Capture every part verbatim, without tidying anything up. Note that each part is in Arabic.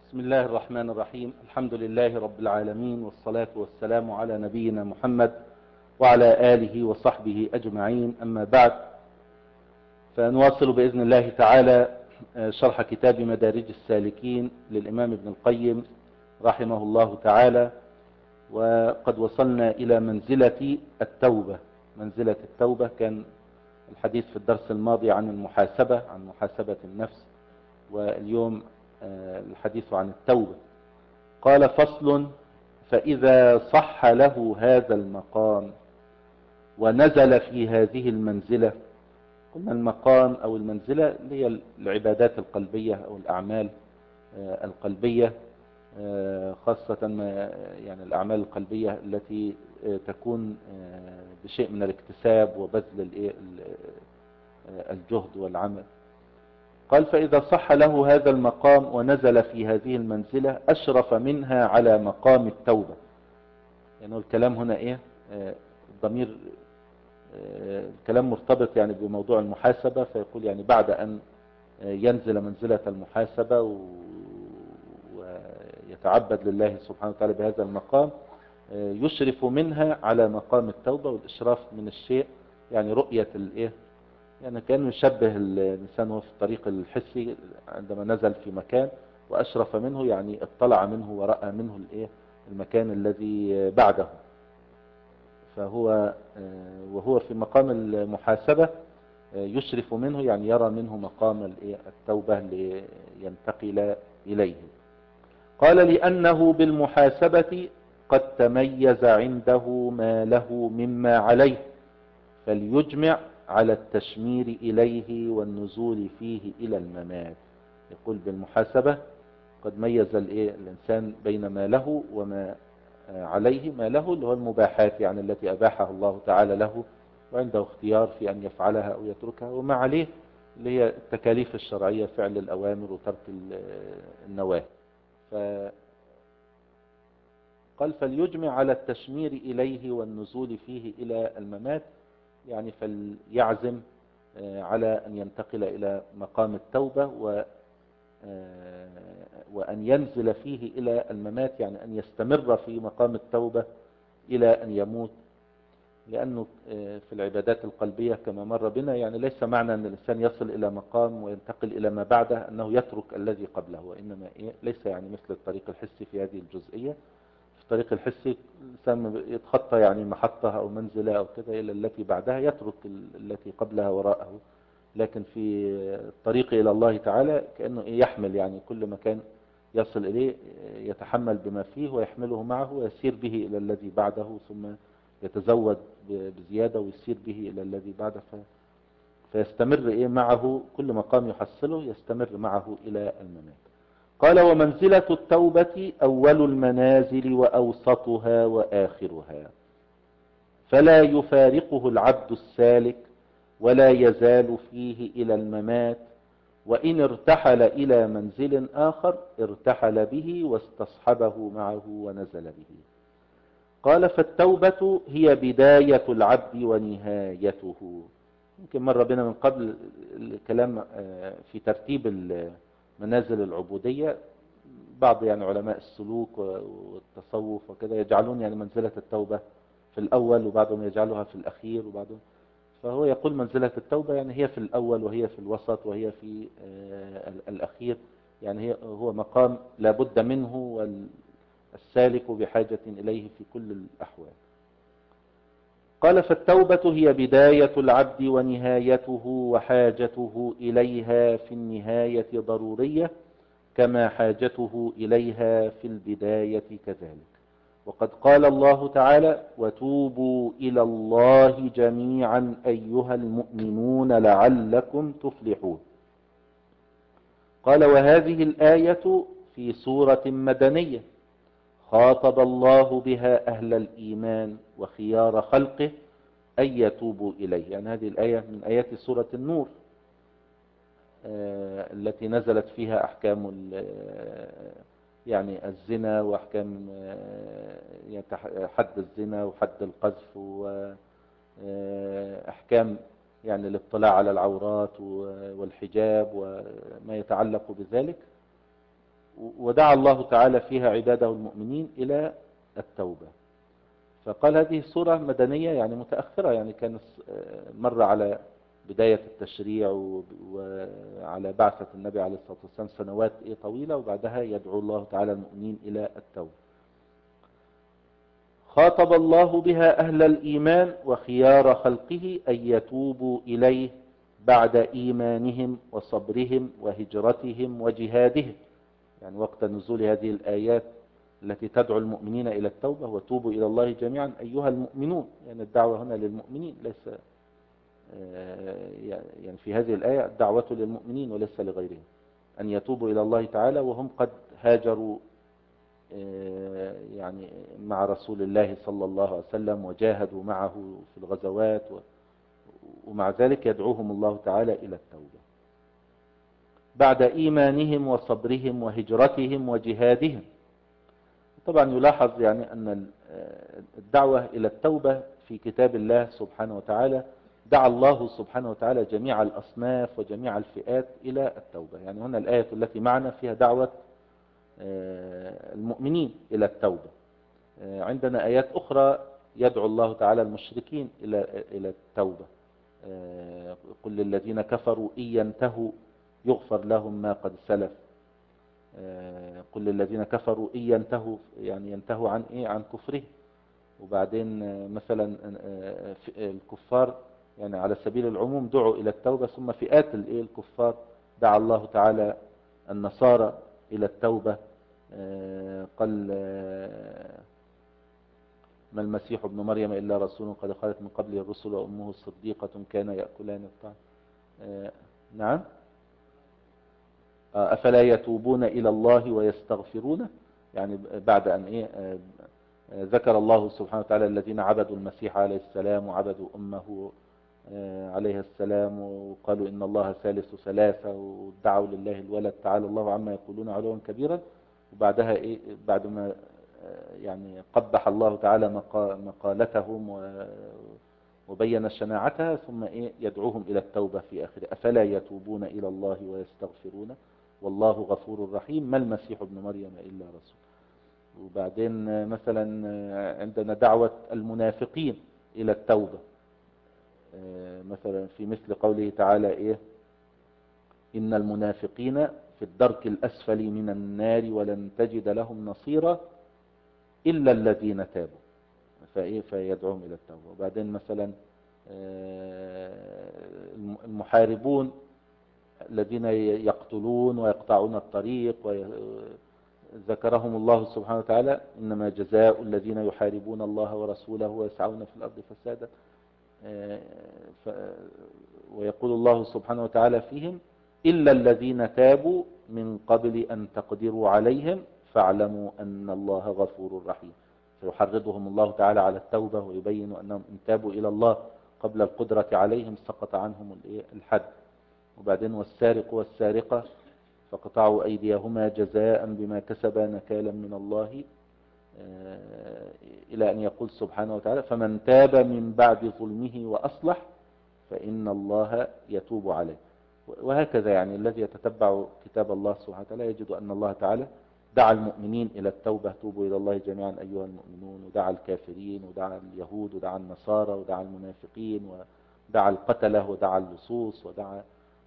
بسم الله الرحمن الرحيم. الحمد لله رب العالمين، والصلاة والسلام على نبينا محمد وعلى آله وصحبه أجمعين، أما بعد، فنواصل بإذن الله تعالى شرح كتاب مدارج السالكين للإمام ابن القيم رحمه الله تعالى. وقد وصلنا إلى منزلة التوبة. منزلة التوبة كان الحديث في الدرس الماضي عن المحاسبة، عن محاسبة النفس، واليوم الحديث عن التوبة. قال: فصل: فإذا صح له هذا المقام ونزل في هذه المنزلة. قلنا المقام أو المنزلة اللي هي العبادات القلبية أو الأعمال القلبية، خاصة يعني الأعمال القلبية التي تكون بشيء من الاكتساب وبذل الجهد والعمل. قال: فإذا صح له هذا المقام ونزل في هذه المنزلة أشرف منها على مقام التوبة. يعني الكلام هنا إيه؟ الضمير الكلام مرتبط يعني بموضوع المحاسبة، فيقول يعني بعد أن ينزل منزلة المحاسبة ويتعبد لله سبحانه وتعالى بهذا المقام، يشرف منها على مقام التوبة. والإشراف من الشيء يعني رؤية الإيه، يعني كان يشبه الإنسان وهو في الطريق الحسي عندما نزل في مكان وأشرف منه، يعني اطلع منه ورأى منه الإيه المكان الذي بعده. فهو وهو في مقام المحاسبة يشرف منه، يعني يرى منه مقام الإيه التوبة لينتقل إليه. قال: لأنه بالمحاسبة قد تميز عنده ما له مما عليه، فليجمع على التشمير إليه والنزول فيه إلى الممات. يقول بالمحاسبة قد ميز الإنسان بين ما له وما عليه. ما له اللي هو المباحات، يعني التي أباحها الله تعالى له وعنده اختيار في أن يفعلها أو يتركها، وما عليه اللي هي التكاليف الشرعية، فعل الأوامر وترك النواهي. قال: فليجمع على التشمير إليه والنزول فيه إلى الممات، يعني فليعزم على أن ينتقل إلى مقام التوبة و وأن ينزل فيه إلى الممات، يعني أن يستمر في مقام التوبة إلى أن يموت. لأنه في العبادات القلبية كما مر بنا يعني ليس معنى أن الإنسان يصل إلى مقام وينتقل إلى ما بعده أنه يترك الذي قبله، وإنما ليس يعني مثل الطريق الحسي في هذه الجزئية. في الطريق الحسي الإنسان يتخطى يعني محطة أو منزلة أو كذا إلى التي بعدها، يترك التي قبلها وراءه. لكن في الطريق إلى الله تعالى كأنه يحمل، يعني كل مكان يصل إليه يتحمل بما فيه ويحمله معه ويسير به إلى الذي بعده، ثم يتزود بزيادة ويسير به إلى الذي بعده، فيستمر إيه معه كل مقام يحصله يستمر معه إلى الممات. قال: ومنزلة التوبة أول المنازل وأوسطها وآخرها، فلا يفارقه العبد السالك ولا يزال فيه إلى الممات، وإن ارتحل إلى منزل آخر ارتحل به واستصحبه معه ونزل به. قال: فالتوبة هي بداية العبد ونهايته. يمكن مر بنا من قبل الكلام في ترتيب منازل العبودية. بعض يعني علماء السلوك والتصوف وكذا يجعلون يعني منزلة التوبة في الأول، وبعضهم يجعلها في الأخير، وبعضهم فهو يقول منزلة التوبة يعني هي في الأول وهي في الوسط وهي في الأخير، يعني هي هو مقام لابد منه والسالك بحاجة إليه في كل الأحوال. قال: فالتوبة هي بداية العبد ونهايته، وحاجته إليها في النهاية ضرورية كما حاجته إليها في البداية كذلك. وقد قال الله تعالى: وتوبوا إلى الله جميعا أيها المؤمنون لعلكم تفلحون. قال: وهذه الآية في سورة مدنية خاطب الله بها أهل الإيمان وخيار خلقه أن يتوبوا إليه. يعني هذه الآية من آيات سورة النور التي نزلت فيها أحكام يعني الزنا وأحكام حد الزنا وحد القذف وأحكام يعني الاطلاع على العورات والحجاب وما يتعلق بذلك. ودعا الله تعالى فيها عباده المؤمنين إلى التوبة. فقال هذه سورة مدنية يعني متأخرة، يعني كان مر على بداية التشريع وعلى بعثة النبي عليه الصلاة والسلام سنوات طويلة، وبعدها يدعو الله تعالى المؤمنين إلى التوبة. خاطب الله بها أهل الإيمان وخيار خلقه أن يتوبوا إليه بعد إيمانهم وصبرهم وهجرتهم وجهادهم، يعني وقت نزول هذه الآيات التي تدعو المؤمنين إلى التوبة وتوبوا إلى الله جميعا أيها المؤمنون، يعني الدعوة هنا للمؤمنين، ليس يعني في هذه الآية الدعوة للمؤمنين وليس لغيرهم، أن يتوبوا إلى الله تعالى وهم قد هاجروا يعني مع رسول الله صلى الله عليه وسلم وجاهدوا معه في الغزوات، ومع ذلك يدعوهم الله تعالى إلى التوبة بعد إيمانهم وصبرهم وهجرتهم وجهادهم. طبعا يلاحظ يعني أن الدعوة إلى التوبة في كتاب الله سبحانه وتعالى دعا الله سبحانه وتعالى جميع الأصناف وجميع الفئات إلى التوبة. يعني هنا الآية التي معنا فيها دعوة المؤمنين إلى التوبة. عندنا آيات أخرى يدعو الله تعالى المشركين إلى إلى التوبة. قل للذين كفروا إن ينتهوا يغفر لهم ما قد سلف. قل للذين كفروا إن ينتهوا يعني ينتهوا عن إيه؟ عن كفره. وبعدين مثلا الكفار يعني على سبيل العموم دعوا إلى التوبة، ثم فئات الكفار دعا الله تعالى النصارى إلى التوبة. قال ما المسيح ابن مريم إلا رسول قد خلت من قبله الرسل وأمه صديقة كان يأكلان الطعام. نعم أفلا يتوبون إلى الله ويستغفرونه، يعني بعد أن إيه ذكر الله سبحانه وتعالى الذين عبدوا المسيح عليه السلام وعبدوا أمه عليه السلام وقالوا إن الله ثالث ثلاثة ودعوا لله الولد تعالى الله عما يقولون علوا كبيرا. وبعدها إيه بعد ما يعني قبح الله تعالى مقالتهم وبين شناعتها، ثم إيه يدعوهم إلى التوبة في آخر أفلا يتوبون إلى الله ويستغفرونه والله غفور رحيم ما المسيح ابن مريم إلا رسول. وبعدين مثلا عندنا دعوة المنافقين إلى التوبة، مثلا في مثل قوله تعالى إيه إن المنافقين في الدرك الأسفل من النار ولن تجد لهم نصيرا إلا الذين تابوا فإيه فيدعوهم إلى التوبة. وبعدين مثلا المحاربون الذين يقتلون ويقطعون الطريق ذكرهم الله سبحانه وتعالى إنما جزاء الذين يحاربون الله ورسوله ويسعون في الأرض فسادا، ويقول الله سبحانه وتعالى فيهم إلا الذين تابوا من قبل أن تقدروا عليهم فاعلموا أن الله غفور رحيم. فيحرضهم الله تعالى على التوبة ويبين أنهم إن تابوا إلى الله قبل القدرة عليهم سقط عنهم الحد. وبعدين والسارق والسارقة فقطعوا أيديهما جزاء بما كسبا نكالا من الله إلى أن يقول سبحانه وتعالى فمن تاب من بعد ظلمه وأصلح فإن الله يتوب عليه. وهكذا يعني الذي يتتبع كتاب الله سبحانه وتعالى يجد أن الله تعالى دعا المؤمنين إلى التوبة توبوا إلى الله جميعا أيها المؤمنون، ودعا الكافرين ودعا اليهود ودعا النصارى ودعا المنافقين ودعا القتلة ودعا اللصوص ودعا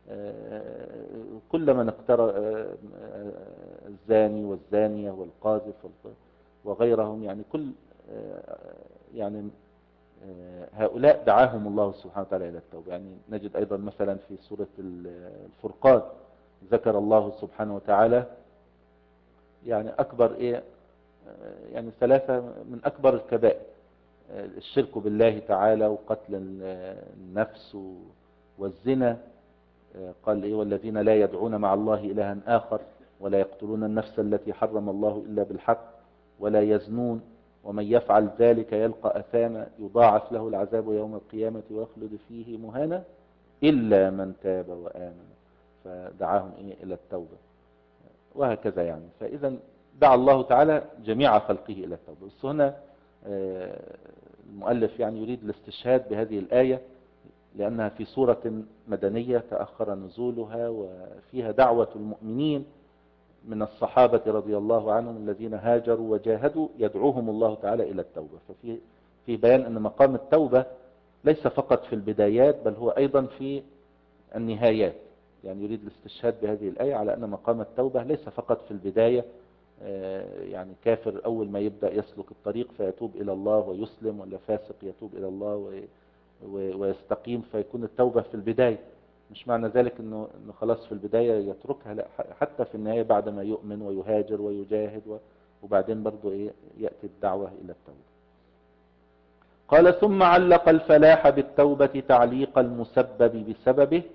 كل من اقترى الزاني والزانية والقاذف وغيرهم، يعني كل يعني هؤلاء دعاهم الله سبحانه وتعالى إلى التوبة. يعني نجد أيضا مثلا في سورة الفرقان ذكر الله سبحانه وتعالى يعني أكبر إيه يعني ثلاثة من أكبر الكبائر الشرك بالله تعالى وقتل النفس والزنا. قال إيه والذين لا يدعون مع الله إلها آخر ولا يقتلون النفس التي حرم الله إلا بالحق ولا يزنون ومن يفعل ذلك يلقى أثاما يضاعف له العذاب يوم القيامة ويخلد فيه مهانا إلا من تاب وآمن فدعاهم إيه إلى التوبة. وهكذا يعني فإذا دعا الله تعالى جميع خلقه إلى التوبة. بس هنا المؤلف يعني يريد الاستشهاد بهذه الآية لأنها في سورة مدنية تأخر نزولها وفيها دعوة المؤمنين من الصحابة رضي الله عنهم الذين هاجروا وجاهدوا يدعوهم الله تعالى إلى التوبة. ففي في بيان أن مقام التوبة ليس فقط في البدايات بل هو أيضا في النهايات. يعني يريد الاستشهاد بهذه الآية على أن مقام التوبة ليس فقط في البداية، يعني كافر أول ما يبدأ يسلك الطريق فيتوب إلى الله ويسلم، ولا فاسق يتوب إلى الله ويستقيم فيكون التوبة في البداية. مش معنى ذلك أنه, إنه خلاص في البداية يتركها، لا، حتى في النهاية بعد ما يؤمن ويهاجر ويجاهد وبعدين برضو إيه يأتي الدعوة إلى التوبة. قال ثم علق الفلاح بالتوبة تعليق المسبب بسببه،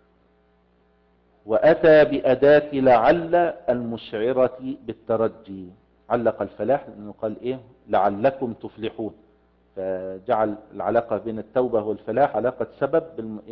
وأتى بأداة لعل المشعرة بالترجي. علق الفلاح لأنه قال إيه لعلكم تفلحون، فجعل العلاقة بين التوبة والفلاح علاقة سبب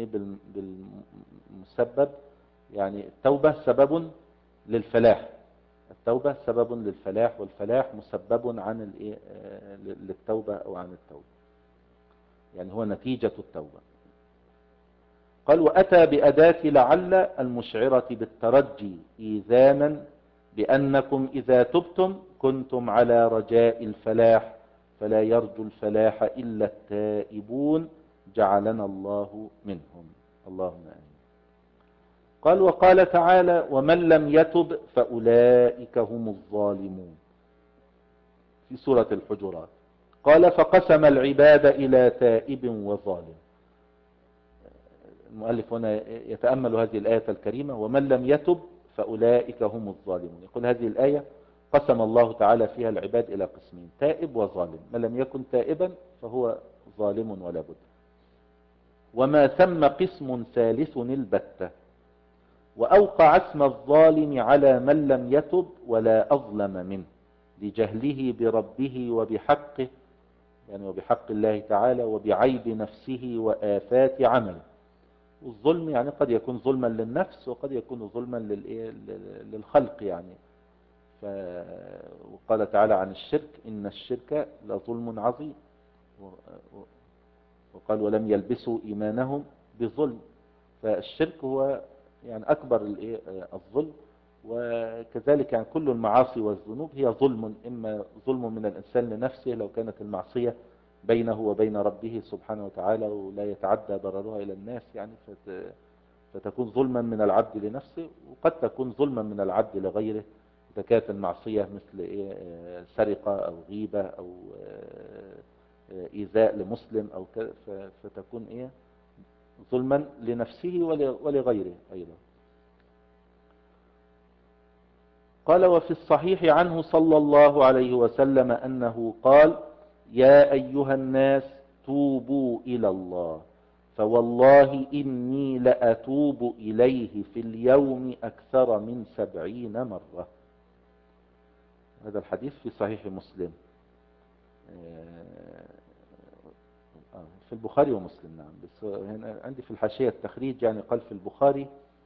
بالمسبب. يعني التوبة سبب للفلاح، التوبة سبب للفلاح، والفلاح مسبب عن الإيه للتوبة أو عن التوبة، يعني هو نتيجة التوبة. قال وأتى بأداة لعل المشعرة بالترجي إيذانا بأنكم إذا تبتم كنتم على رجاء الفلاح، فلا يرجو الفلاح إلا التائبون جعلنا الله منهم، اللهم آمين. قال وقال تعالى ومن لم يتب فأولئك هم الظالمون في سورة الحجرات. قال فقسم العباد إلى تائب وظالم. المؤلف هنا يتأمل هذه الآية الكريمة ومن لم يتب فأولئك هم الظالمون. يقول هذه الآية قسم الله تعالى فيها العباد إلى قسمين، تائب وظالم. من لم يكن تائبا فهو ظالم ولا بد. وما ثم قسم ثالث البتة، وأوقع اسم الظالم على من لم يتب ولا أظلم منه لجهله بربه وبحقه، يعني وبحق الله تعالى، وبعيب نفسه وآفات عمله. والظلم يعني قد يكون ظلما للنفس وقد يكون ظلما للخلق يعني. وقال تعالى عن الشرك إن الشرك لظلم عظيم، وقال ولم يلبسوا إيمانهم بظلم. فالشرك هو يعني أكبر الظلم، وكذلك يعني كل المعاصي والذنوب هي ظلم، إما ظلم من الإنسان لنفسه لو كانت المعصية بينه وبين ربه سبحانه وتعالى ولا يتعدى ضررها إلى الناس يعني فتكون ظلما من العبد لنفسه، وقد تكون ظلما من العبد لغيره إذا كانت المعصية مثل إيه سرقة أو غيبة أو إيذاء لمسلم أو فتكون إيه ظلما لنفسه ولغيره أيضا. قال وفي الصحيح عنه صلى الله عليه وسلم أنه قال يا أيها الناس توبوا إلى الله فوالله إني لأتوب إليه في اليوم أكثر من سبعين مرة. هذا الحديث في صحيح مسلم في البخاري ومسلم. نعم بس هنا عندي في الحاشية التخريج يعني قال في البخاري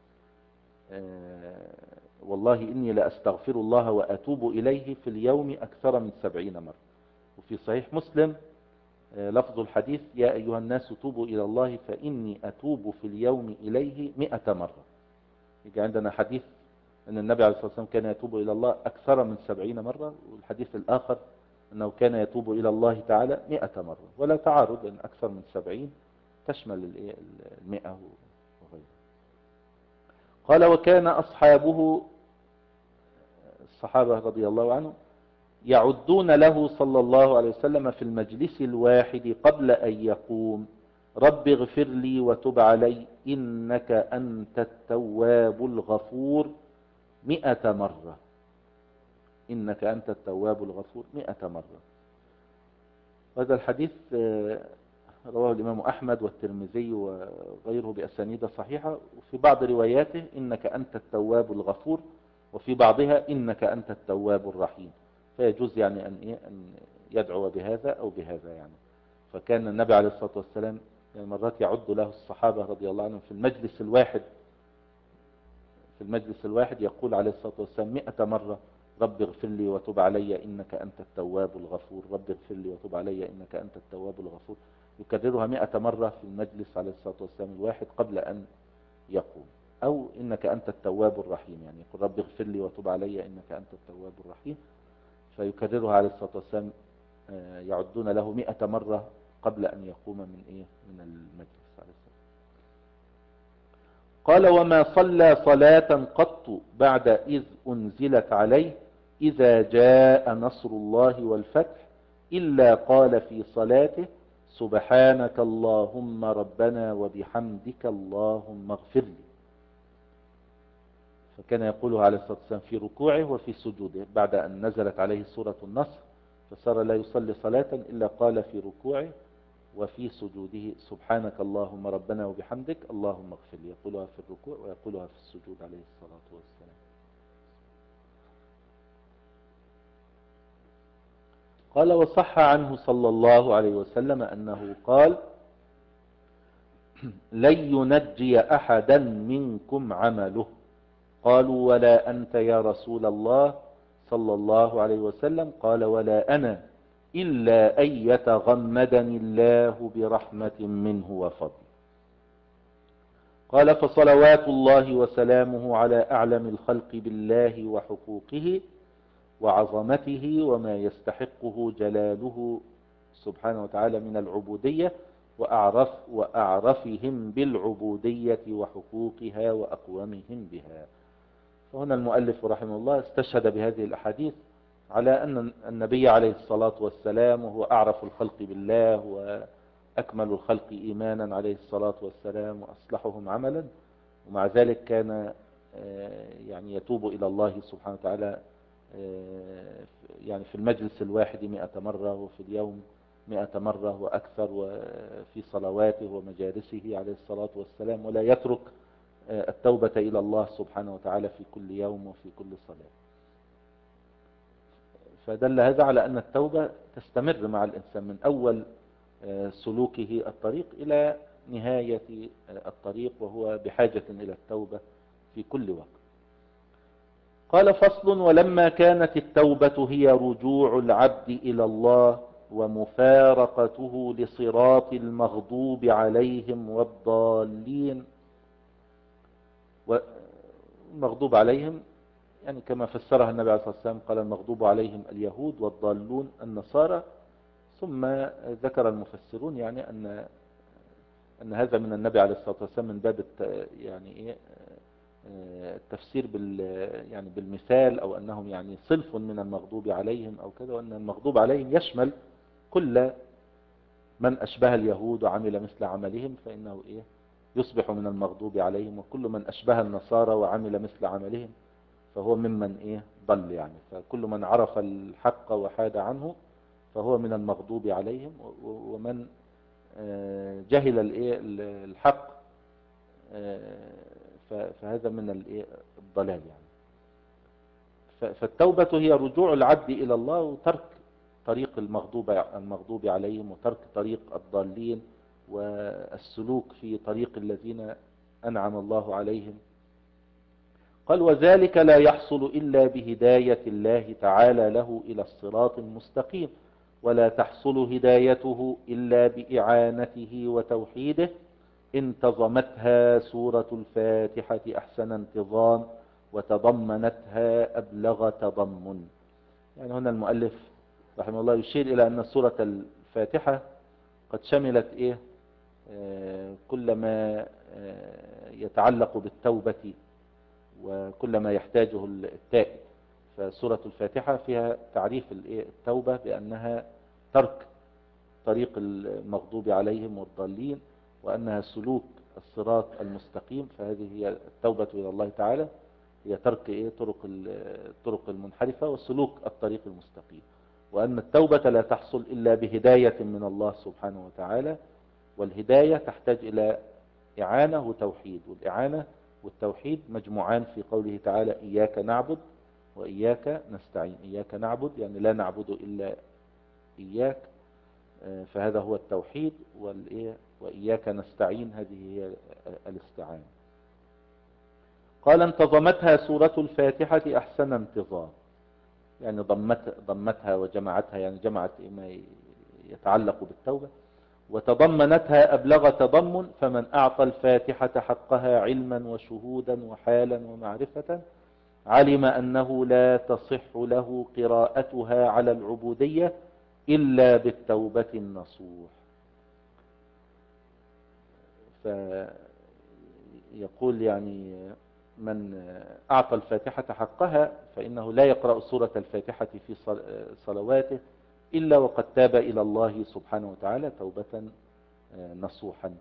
والله إني لأستغفر الله وأتوب إليه في اليوم أكثر من سبعين مرة. وفي صحيح مسلم لفظ الحديث يا أيها الناس توبوا إلى الله فإني أتوب في اليوم إليه مئة مرة. يجي عندنا حديث أن النبي عليه الصلاة والسلام كان يتوب إلى الله أكثر من سبعين مرة، والحديث الآخر أنه كان يتوب إلى الله تعالى مئة مرة، ولا تعارض أن أكثر من سبعين تشمل المئة وغيره. قال وكان أصحابه الصحابة رضي الله عنهم يعدون له صلى الله عليه وسلم في المجلس الواحد قبل أن يقوم رب اغفر لي وتب علي إنك أنت التواب الغفور مئة مرة. إنك أنت التواب الغفور مئة مرة. هذا الحديث رواه الإمام أحمد والترمذي وغيره بأسانيد صحيحة، وفي بعض رواياته إنك أنت التواب الغفور، وفي بعضها إنك أنت التواب الرحيم. فيجوز يعني أن, إيه أن يدعو بهذا أو بهذا يعني. فكان النبي عليه الصلاة والسلام يعني مرات يعد له الصحابة رضي الله عنهم في المجلس الواحد في المجلس الواحد يقول عليه الصلاة والسلام مئة مرة رب اغفر لي وتب علي إنك أنت التواب الغفور، رب اغفر لي وتب علي إنك أنت التواب الغفور. يكررها مئة مرة في المجلس عليه الصلاة والسلام الواحد قبل أن يقوم. أو إنك أنت التواب الرحيم، يعني يقول رب اغفر لي وتب علي إنك أنت التواب الرحيم، فيكررها عليه الصلاة والسلام، يعدون له مئة مرة قبل أن يقوم من إيه من المجلس عليه الصلاة. قال وما صلى صلاة قط بعد إذ أنزلت عليه إذا جاء نصر الله والفتح إلا قال في صلاته سبحانك اللهم ربنا وبحمدك اللهم اغفر لي. فكان يقولها عليه الصلاة والسلام في ركوعه وفي سجوده بعد أن نزلت عليه سورة النصر، فصار لا يصلي صلاة إلا قال في ركوعه وفي سجوده سبحانك اللهم ربنا وبحمدك اللهم اغفر لي، يقولها في الركوع ويقولها في السجود عليه الصلاة والسلام. قال وصح عنه صلى الله عليه وسلم أنه قال لن ينجي أحدا منكم عمله. قالوا ولا أنت يا رسول الله صلى الله عليه وسلم؟ قال ولا أنا إلا أن يتغمدني الله برحمة منه وفضل. قال فصلوات الله وسلامه على أعلم الخلق بالله وحقوقه وعظمته وما يستحقه جلاله سبحانه وتعالى من العبودية وأعرف وأعرفهم بالعبودية وحقوقها وأقومهم بها. فهنا المؤلف رحمه الله استشهد بهذه الأحاديث على أن النبي عليه الصلاة والسلام وهو أعرف الخلق بالله وأكمل الخلق إيمانا عليه الصلاة والسلام وأصلحهم عملا، ومع ذلك كان يعني يتوب إلى الله سبحانه وتعالى يعني في المجلس الواحد مئة مرة وفي اليوم مئة مرة وأكثر، وفي صلواته ومجالسه عليه الصلاة والسلام، ولا يترك التوبة إلى الله سبحانه وتعالى في كل يوم وفي كل صلاة. فدل هذا على أن التوبة تستمر مع الإنسان من أول سلوكه الطريق إلى نهاية الطريق، وهو بحاجة إلى التوبة في كل وقت. قال فصل ولما كانت التوبة هي رجوع العبد إلى الله ومفارقته لصراط المغضوب عليهم والضالين، والمغضوب عليهم يعني كما فسرها النبي عليه الصلاة والسلام قال المغضوب عليهم اليهود والضالون النصارى، ثم ذكر المفسرون يعني أن أن هذا من النبي عليه الصلاة والسلام من باب يعني إيه التفسير بال يعني بالمثال، أو أنهم يعني صنف من المغضوب عليهم أو كذا، وأن المغضوب عليهم يشمل كل من أشبه اليهود وعمل مثل عملهم فإنه إيه يصبح من المغضوب عليهم، وكل من أشبه النصارى وعمل مثل عملهم فهو ممن إيه ضل يعني. فكل من عرف الحق وحاد عنه فهو من المغضوب عليهم، ومن جهل الإيه الحق فهذا من الإيه الضلال يعني. فالتوبة هي رجوع العبد إلى الله وترك طريق المغضوب المغضوب عليهم وترك طريق الضالين والسلوك في طريق الذين أنعم الله عليهم. قال وذلك لا يحصل إلا بهداية الله تعالى له إلى الصراط المستقيم، ولا تحصل هدايته إلا بإعانته وتوحيده انتظمتها سورة الفاتحة أحسن انتظام وتضمنتها أبلغ تضمن. يعني هنا المؤلف رحمه الله يشير إلى أن سورة الفاتحة قد شملت إيه آه كل ما آه يتعلق بالتوبة وكل ما يحتاجه التائب. فسورة الفاتحة فيها تعريف التوبة بأنها ترك طريق المغضوب عليهم والضالين، وأنها سلوك الصراط المستقيم. فهذه هي التوبة إلى الله تعالى، هي ترك إيه طرق الطرق المنحرفة وسلوك الطريق المستقيم، وأن التوبة لا تحصل إلا بهداية من الله سبحانه وتعالى، والهداية تحتاج إلى إعانة وتوحيد، والإعانة والتوحيد مجموعان في قوله تعالى إياك نعبد وإياك نستعين. إياك نعبد يعني لا نعبد إلا إياك، فهذا هو التوحيد، وإياك نستعين هذه هي الاستعانة. قال انتظمتها سورة الفاتحة أحسن انتظام، يعني ضمت ضمتها وجمعتها، يعني جمعت ما يتعلق بالتوبة، وتضمنتها أبلغ تضمن، فمن أعطى الفاتحة حقها علما وشهودا وحالا ومعرفة علم أنه لا تصح له قراءتها على العبودية إلا بالتوبة النصوح. فيقول يعني من أعطى الفاتحة حقها فإنه لا يقرأ سورة الفاتحة في صلواته إلا وقد تاب إلى الله سبحانه وتعالى توبة نصوحا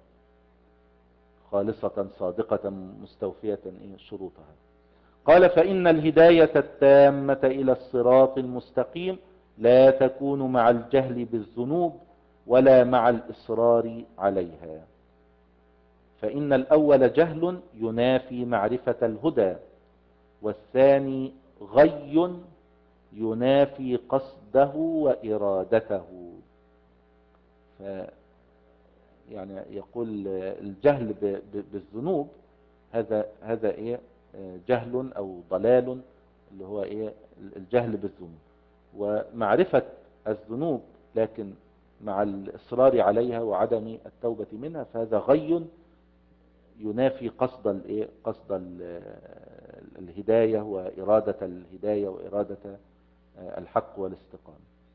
خالصة صادقة مستوفية شروطها. قال فإن الهداية التامة إلى الصراط المستقيم لا تكون مع الجهل بالذنوب ولا مع الإصرار عليها، فإن الأول جهل ينافي معرفة الهدى، والثاني غي ينافي قصده وإرادته. ف يعني يقول الجهل بالذنوب هذا هذا ايه جهل او ضلال، اللي هو ايه الجهل بالذنوب، ومعرفة الذنوب لكن مع الإصرار عليها وعدم التوبة منها فهذا غي ينافي قصد الايه قصد الهداية وإرادة الهداية وإرادة الحق والاستقامة.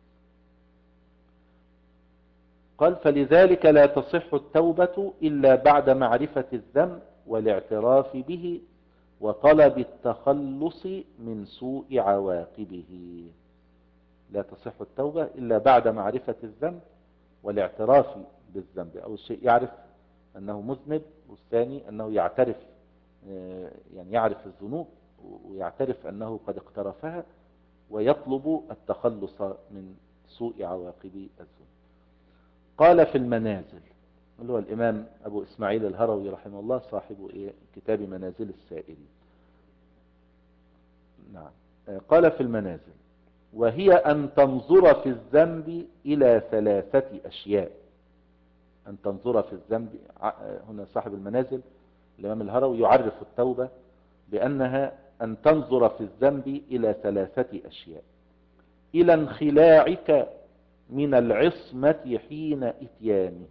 قال فلذلك لا تصح التوبة إلا بعد معرفة الذنب والاعتراف به وطلب التخلص من سوء عواقبه. لا تصح التوبة إلا بعد معرفة الذنب والاعتراف بالذنب. أول شيء يعرف أنه مذنب، والثاني أنه يعترف يعني يعرف الذنوب ويعترف أنه قد اقترفها ويطلب التخلص من سوء عواقب الذنوب. قال في المنازل، اللي هو الإمام أبو إسماعيل الهروي رحمه الله صاحب إيه كتاب منازل السائرين. نعم. قال في المنازل وهي أن تنظر في الذنب إلى ثلاثة أشياء. أن تنظر في الذنب، هنا صاحب المنازل الإمام الهروي يعرف التوبة بأنها أن تنظر في الذنب إلى ثلاثة أشياء: إلى انخلاعك من العصمة حين إتيانه،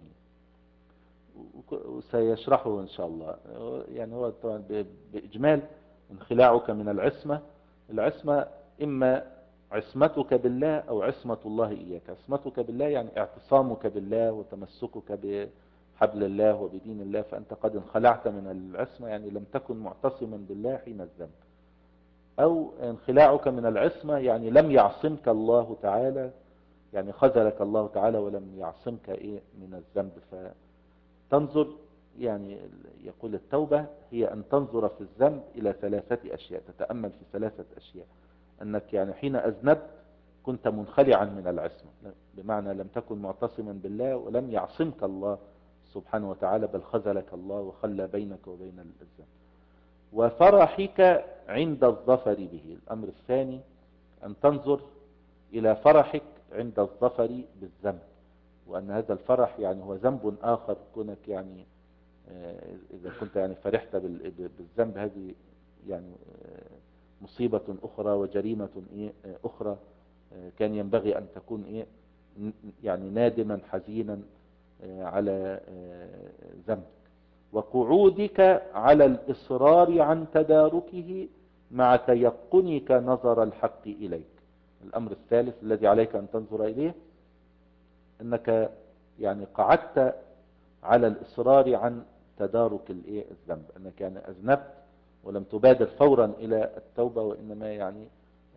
وسيشرحه إن شاء الله. يعني هو طبعا بإجمال انخلاعك من العصمة، العصمة إما عصمتك بالله أو عصمة الله إياك. عصمتك بالله يعني اعتصامك بالله وتمسكك بحبل الله وبدين الله، فأنت قد انخلعت من العصمة، يعني لم تكن معتصما بالله حين الذنب. أو انخلاعك من العصمة يعني لم يعصمك الله تعالى، يعني خذلك الله تعالى ولم يعصمك إيه من الذنب. فتنظر، يعني يقول التوبة هي أن تنظر في الذنب إلى ثلاثة أشياء، تتأمل في ثلاثة أشياء. أنك يعني حين أذنبت كنت منخلعا من العصمة، بمعنى لم تكن معتصما بالله ولم يعصمك الله سبحانه وتعالى، بل خذلك الله وخلى بينك وبين الذنب. وفرحك عند الظفر به. الأمر الثاني أن تنظر إلى فرحك عند الظفر بالذنب، وأن هذا الفرح يعني هو ذنب آخر، كونك يعني إذا كنت يعني فرحت بالذنب هذه يعني مصيبة أخرى وجريمة إيه أخرى، كان ينبغي أن تكون إيه يعني نادما حزينا على ذنبك. وقعودك على الإصرار عن تداركه مع تيقنك نظر الحق إليك. الأمر الثالث الذي عليك أن تنظر إليه أنك يعني قعدت على الإصرار عن تدارك الذنب، أنك يعني أذنبت ولم تبادر فورا إلى التوبة، وإنما يعني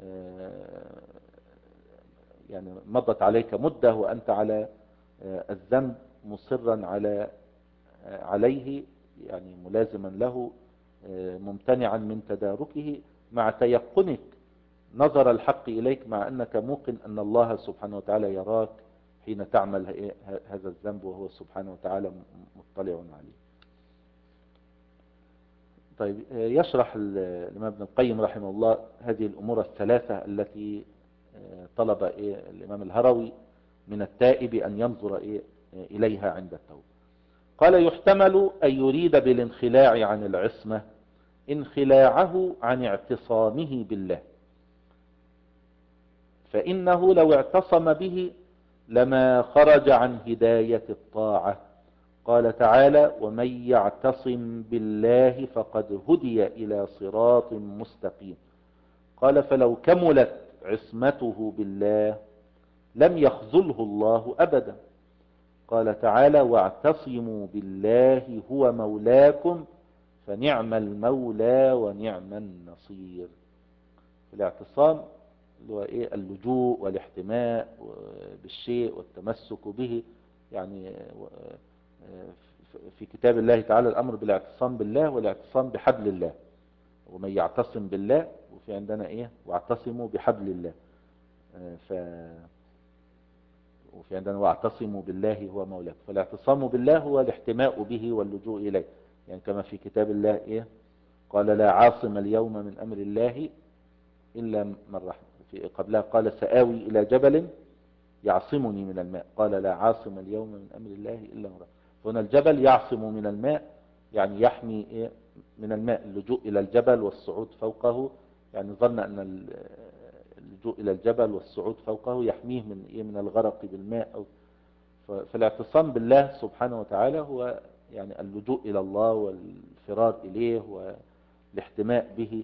يعني مضت عليك مدة وأنت على الذنب مصرا على عليه، يعني ملازما له ممتنعا من تداركه، مع تيقنك نظر الحق إليك، مع أنك موقن أن الله سبحانه وتعالى يراك حين تعمل هذا الذنب، وهو سبحانه وتعالى مطلع عليه. طيب، يشرح الإمام ابن القيم رحمه الله هذه الأمور الثلاثة التي طلب الإمام الهروي من التائب أن ينظر إليها عند التوبة. قال يحتمل أن يريد بالانخلاع عن العصمة انخلاعه عن اعتصامه بالله، فإنه لو اعتصم به لما خرج عن هداية الطاعة. قال تعالى: ومن يعتصم بالله فقد هدي إلى صراط مستقيم. قال: فلو كملت عصمته بالله لم يخذله الله أبدا. قال تعالى: واعتصموا بالله هو مولاكم فنعم المولى ونعم النصير. الاعتصام اللي هو ايه؟ اللجوء والاحتماء بالشيء والتمسك به. يعني في كتاب الله تعالى الامر بالاعتصام بالله والاعتصام بحبل الله. ومن يعتصم بالله، وفي عندنا ايه؟ واعتصموا بحبل الله. ف وفي عندنا واعتصموا بالله هو مولاكم. فالاعتصام بالله هو الاحتماء به واللجوء اليه. يعني كما في كتاب الله ايه؟ قال: لا عاصم اليوم من امر الله الا من رحم. في قبلها قال: سآوي الى جبل يعصمني من الماء. قال: لا عاصم اليوم من امر الله الا من رحم. هنا الجبل يعصم من الماء، يعني يحمي ايه؟ من الماء. اللجوء الى الجبل والصعود فوقه، يعني ظن ان اللجوء الى الجبل والصعود فوقه يحميه من ايه؟ من الغرق بالماء. أو فالاعتصام بالله سبحانه وتعالى هو يعني اللجوء الى الله والفرار اليه والاحتماء به.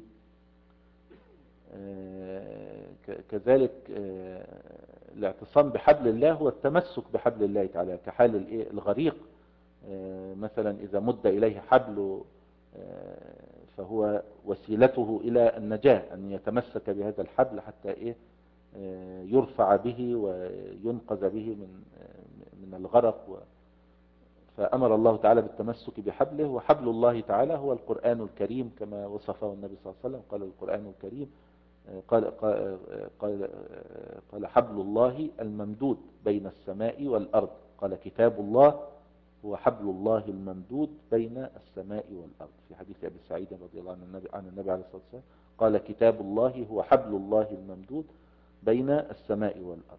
كذلك الاعتصام بحبل الله هو التمسك بحبل الله تعالى كحال الايه؟ الغريق. مثلا اذا مد اليه حبل فهو وسيلته الى النجاة، ان يتمسك بهذا الحبل حتى ايه؟ يرفع به وينقذ به من من الغرق. فامر الله تعالى بالتمسك بحبله. وحبل الله تعالى هو القرآن الكريم كما وصفه النبي صلى الله عليه وسلم. قال: القرآن الكريم قال, قال, قال, قال: حبل الله الممدود بين السماء والأرض. قال: كتاب الله هو حبل الله الممدود بين السماء والأرض. في حديث أبي سعيد رضي الله عن النبي, عن النبي عليه الصلاة والسلام قال: كتاب الله هو حبل الله الممدود بين السماء والأرض.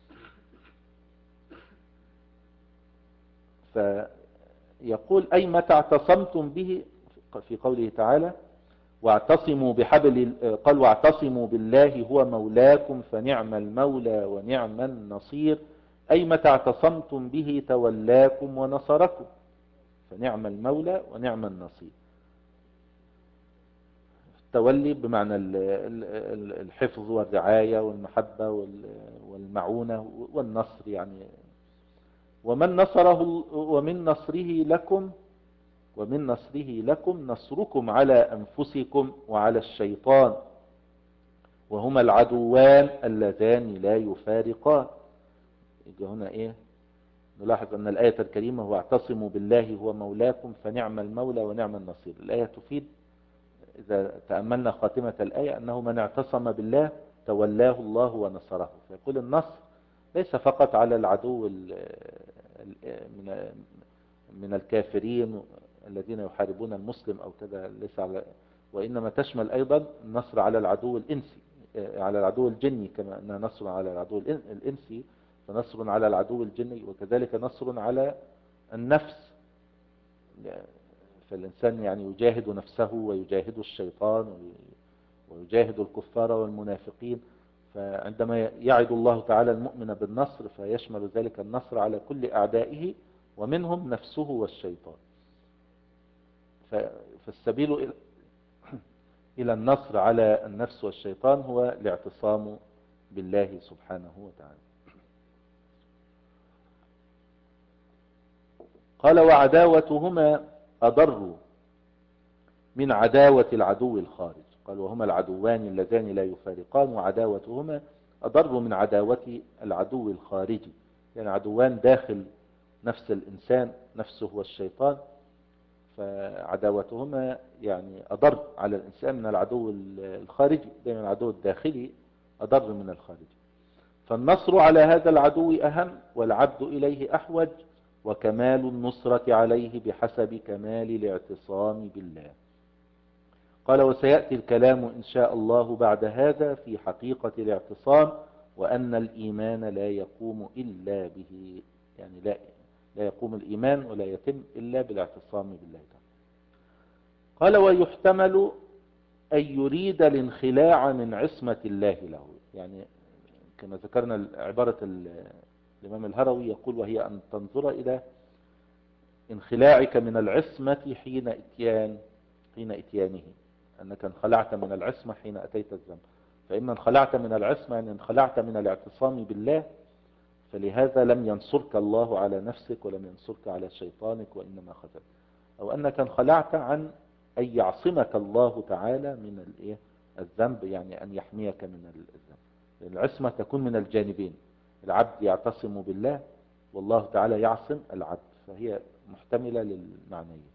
فيقول: أي متى اعتصمتم به، في قوله تعالى: واعتصموا بحبل، قال: واعتصموا بالله هو مولاكم فنعم المولى ونعم النصير. أي متى اعتصمتم به تولاكم ونصركم فنعم المولى ونعم النصير. التولي بمعنى الحفظ والرعاية والمحبة والمعونة والنصر يعني. ومن نصره ومن نصره لكم ومن نصره لكم نصركم على أنفسكم وعلى الشيطان وهما العدوان اللذان لا يفارقان. يجي هنا ايه؟ نلاحظ ان الآية الكريمة هو: اعتصموا بالله هو مولاكم فنعم المولى ونعم النصير. الآية تفيد إذا تأملنا خاتمة الآية أنه من اعتصم بالله تولاه الله ونصره. فيقول النصر ليس فقط على العدو من الكافرين الذين يحاربون المسلم أو كذا، ليس على، وإنما تشمل أيضا النصر على العدو الإنسي، على العدو الجني، كما أن نصر على العدو الإنسي فنصر على العدو الجني، وكذلك نصر على النفس. فالإنسان يعني يجاهد نفسه ويجاهد الشيطان ويجاهد الكفار والمنافقين. فعندما يعد الله تعالى المؤمن بالنصر فيشمل ذلك النصر على كل أعدائه ومنهم نفسه والشيطان. فالسبيل إلى النصر على النفس والشيطان هو الاعتصام بالله سبحانه وتعالى. قال: وعداوتهما أضر من عداوة العدو الخارج. قال: وهما العدوان اللذان لا يفارقان وعداوتهما أضر من عداوة العدو الخارجي. يعني عدوان داخل نفس الإنسان، نفسه والشيطان، فعداوتهما يعني أضر على الإنسان من العدو الخارجي. دائما العدو الداخلي أضر من الخارجي. فالنصر على هذا العدو أهم والعبد إليه أحوج، وكمال النصرة عليه بحسب كمال الاعتصام بالله. قال: وسيأتي الكلام إن شاء الله بعد هذا في حقيقة الاعتصام، وأن الإيمان لا يقوم إلا به. يعني لا, لا يقوم الإيمان ولا يتم إلا بالاعتصام بالله تعالى. قال: ويحتمل أن يريد الانخلاع من عصمة الله له. يعني كما ذكرنا عبارة الإمام الهروي يقول: وهي أن تنظر إلى انخلاعك من العصمة حين اتيان حين اتيانه، أنك انخلعت من العصمة حين أتيت الذنب. فإما انخلعت من العصمة يعني انخلعت من الاعتصام بالله، فلهذا لم ينصرك الله على نفسك ولم ينصرك على شيطانك وإنما خذلك، أو أنك انخلعت عن أن يعصمك الله تعالى من الإيه الذنب، يعني أن يحميك من الذنب. العصمة تكون من الجانبين، العبد يعتصم بالله والله تعالى يعصم العبد، فهي محتملة للمعنيين.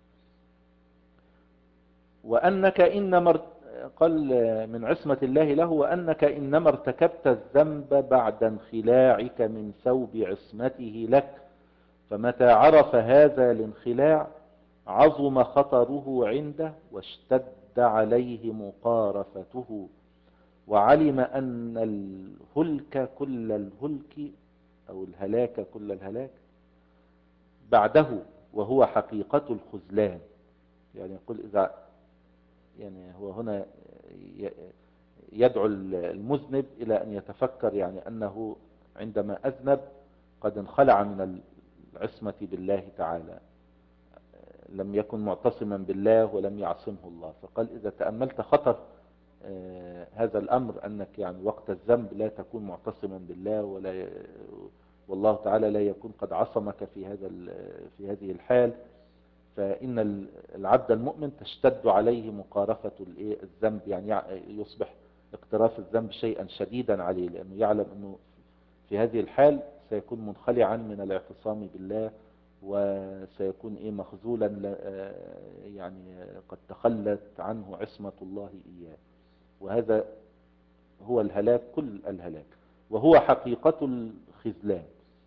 وأنك إنما قال من عصمة الله له: وأنك إنما ارتكبت الذنب بعد انخلاعك من ثوب عصمته لك، فمتى عرف هذا الانخلاع عظم خطره عنده واشتد عليه مقارفته، وعلم أن الهلك كل الهلك أو الهلاك كل الهلاك بعده، وهو حقيقة الخذلان. يعني يقول إذا يعني هو هنا يدعو المذنب إلى أن يتفكر، يعني أنه عندما أذنب قد انخلع من العصمة بالله تعالى، لم يكن معتصما بالله ولم يعصمه الله. فقال: إذا تأملت خطر آه هذا الأمر، أنك يعني وقت الذنب لا تكون معتصما بالله، ولا والله تعالى لا يكون قد عصمك في هذا في هذه الحال، فإن العبد المؤمن تشتد عليه مقارفة الذنب، يعني يصبح اقتراف الذنب شيئا شديدا عليه، لأنه يعلم أنه في هذه الحال سيكون منخلعا من الاعتصام بالله، وسيكون إيه مخذولا، يعني قد تخلت عنه عصمة الله إياه، وهذا هو الهلاك كل الهلاك، وهو حقيقة الخذلان.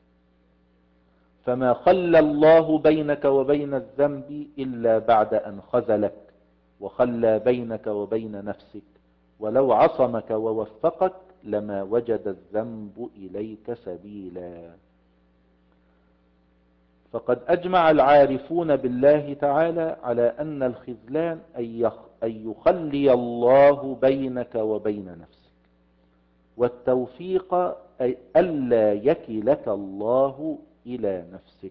فما خلى الله بينك وبين الذنب إلا بعد أن خذلك وخلى بينك وبين نفسك، ولو عصمك ووفقك لما وجد الذنب إليك سبيلا. فقد أجمع العارفون بالله تعالى على أن الخذلان أن يخلي الله بينك وبين نفسك، والتوفيق أي ألا يكلك الله إلى نفسك.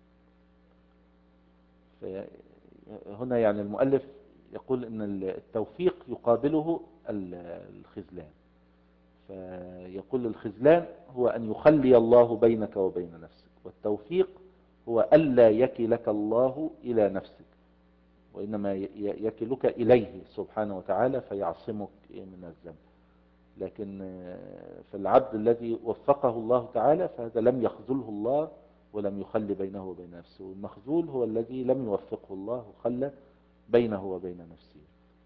هنا يعني المؤلف يقول أن التوفيق يقابله الخذلان، فيقول الخذلان هو أن يخلي الله بينك وبين نفسك، والتوفيق هو ألا يكلك الله إلى نفسك، وإنما يكلك إليه سبحانه وتعالى فيعصمك من الذنب. لكن في العبد الذي وفقه الله تعالى فهذا لم يخذله الله ولم يخلي بينه وبين نفسه، المخذول هو الذي لم يوفقه الله وخلى بينه وبين نفسه.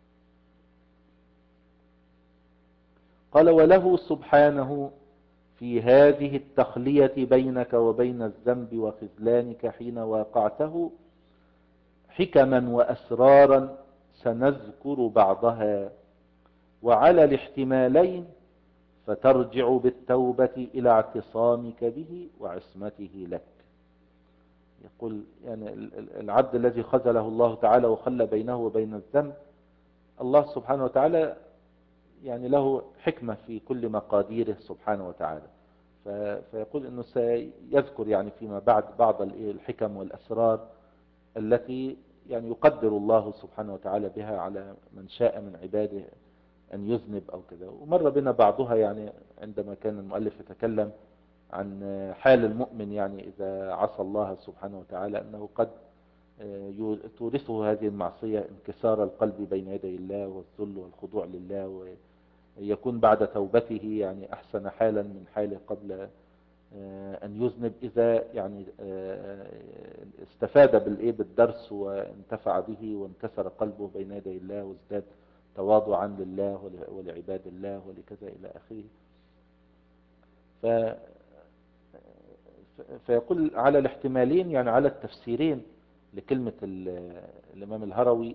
قال: وله سبحانه في هذه التخلية بينك وبين الذنب وخذلانك حين واقعته حكما وأسرارا سنذكر بعضها، وعلى الاحتمالين فترجع بالتوبة إلى اعتصامك به وعصمته لك. يقول يعني العبد الذي خذله الله تعالى وخلى بينه وبين الذنب، الله سبحانه وتعالى يعني له حكمة في كل مقاديره سبحانه وتعالى، فيقول أنه سيذكر يعني فيما بعد بعض الحكم والأسرار التي يعني يقدر الله سبحانه وتعالى بها على من شاء من عباده أن يذنب أو كذا. ومر بنا بعضها يعني عندما كان المؤلف يتكلم عن حال المؤمن يعني إذا عصى الله سبحانه وتعالى، أنه قد تورثه هذه المعصية انكسار القلب بين يدي الله والذل والخضوع لله، ويكون بعد توبته يعني أحسن حالا من حاله قبل أن يذنب، إذا يعني استفاد بالإيه بالدرس وانتفع به وانكسر قلبه بين يدي الله وازداد تواضعا لله ولعباد الله ولكذا إلى آخره. ف فيقول على الاحتمالين، يعني على التفسيرين لكلمة الإمام الهروي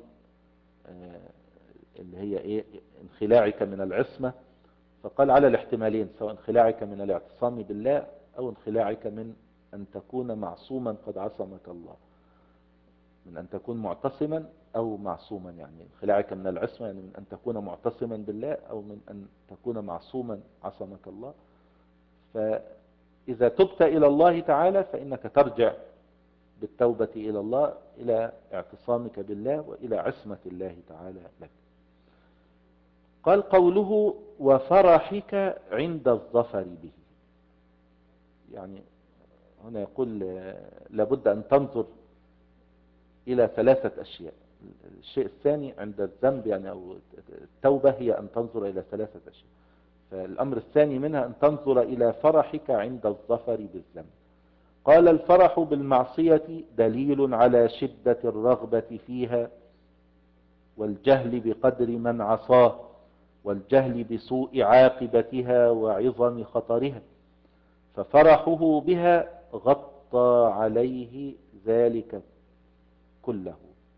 اللي هي إيه انخلاعك من العصمة، فقال على الاحتمالين، سواء انخلاعك من الاعتصام بالله أو انخلاعك من أن تكون معصوما قد عصمك الله، من أن تكون معتصما أو معصوما، يعني انخلاعك من العصمة يعني من أن تكون معتصما بالله أو من أن تكون معصوما عصمك الله. إذا تبت إلى الله تعالى فإنك ترجع بالتوبة إلى الله إلى اعتصامك بالله وإلى عصمة الله تعالى لك. قال قوله وفرحك عند الظفر به، يعني هنا يقول لابد أن تنظر إلى ثلاثة أشياء. الشيء الثاني عند الذنب يعني أو التوبة هي أن تنظر إلى ثلاثة أشياء، فالأمر الثاني منها أن تنظر إلى فرحك عند الظفر بالذنب. قال الفرح بالمعصية دليل على شدة الرغبة فيها والجهل بقدر من عصاه والجهل بسوء عاقبتها وعظم خطرها، ففرحه بها غطى عليه ذلك كله.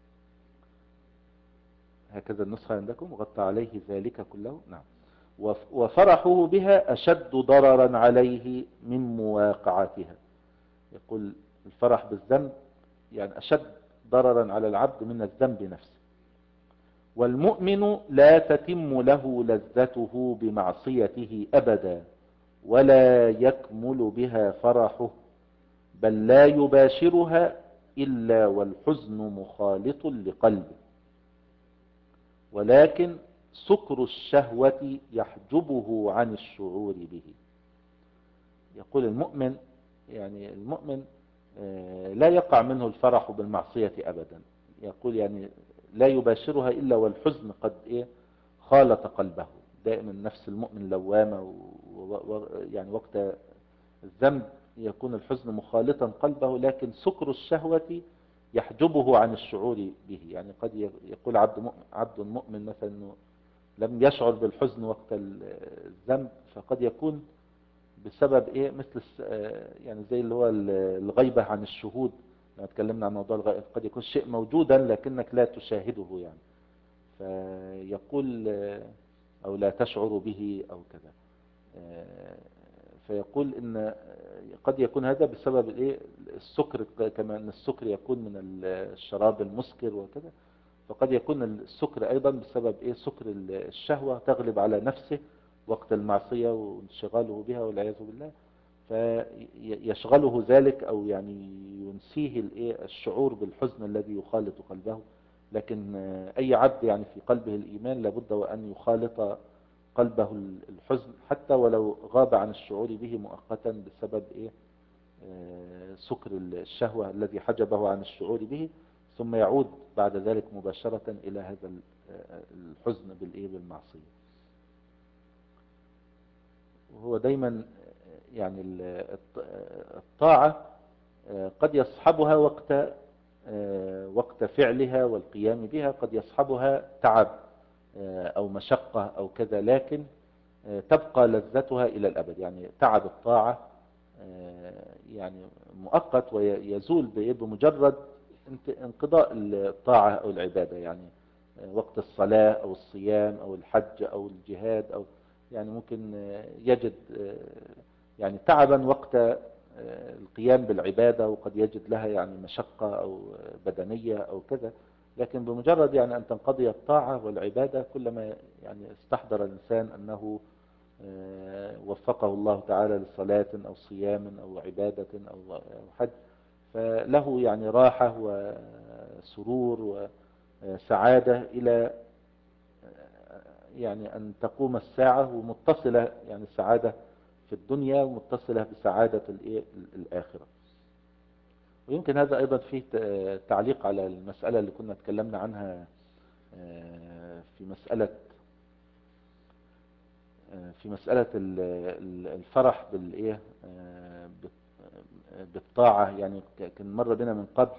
هكذا النسخة عندكم، غطى عليه ذلك كله. نعم. وفرحه بها أشد ضررا عليه من مواقعتها. يقول الفرح بالذنب يعني أشد ضررا على العبد من الذنب نفسه. والمؤمن لا تتم له لذته بمعصيته أبدا ولا يكمل بها فرحه، بل لا يباشرها إلا والحزن مخالط لقلبه، ولكن سكر الشهوة يحجبه عن الشعور به. يقول المؤمن يعني المؤمن لا يقع منه الفرح بالمعصية أبدا. يقول يعني لا يباشرها إلا والحزن قد إيه خالط قلبه. دائما نفس المؤمن لوامة، يعني وقت الذنب يكون الحزن مخالطا قلبه، لكن سكر الشهوة يحجبه عن الشعور به. يعني قد يقول عبد مؤمن, عبد مؤمن مثلا أنه لم يشعر بالحزن وقت الذنب، فقد يكون بسبب ايه مثل يعني زي اللي هو الغيبة عن الشهود. لما اتكلمنا عن موضوع الغيبة قد يكون شيء موجودا لكنك لا تشاهده، يعني فيقول او لا تشعر به او كذا. فيقول ان قد يكون هذا بسبب الايه السكر، كما ان السكر يكون من الشراب المسكر وكذا، فقد يكون السكر ايضا بسبب ايه سكر الشهوة تغلب على نفسه وقت المعصية وانشغاله بها والعياذ بالله، فيشغله ذلك او يعني ينسيه الايه الشعور بالحزن الذي يخالط قلبه. لكن اي عبد يعني في قلبه الايمان لابد وان يخالط قلبه الحزن حتى ولو غاب عن الشعور به مؤقتا بسبب ايه سكر الشهوة الذي حجبه عن الشعور به، ثم يعود بعد ذلك مباشرة الى هذا الحزن بالايه بالمعصية. وهو دايما يعني الطاعة قد يصحبها وقت وقت فعلها والقيام بها، قد يصحبها تعب او مشقة او كذا، لكن تبقى لذتها الى الابد. يعني تعب الطاعة يعني مؤقت ويزول بمجرد انقضاء الطاعة او العبادة، يعني وقت الصلاة او الصيام او الحج او الجهاد، او يعني ممكن يجد يعني تعبا وقت القيام بالعبادة، وقد يجد لها يعني مشقة او بدنية او كذا، لكن بمجرد يعني ان تنقضي الطاعة والعبادة كلما يعني استحضر الانسان انه وفقه الله تعالى لصلاة او صيام او عبادة او حج، فله يعني راحة وسرور وسعادة الى يعني ان تقوم الساعة ومتصلة، يعني السعادة في الدنيا متصلة بسعادة الآخرة. ويمكن هذا أيضا فيه تعليق على المسألة اللي كنا تكلمنا عنها في مسألة في مسألة الفرح بالإيه بالطاعة. يعني كان مر بنا من قبل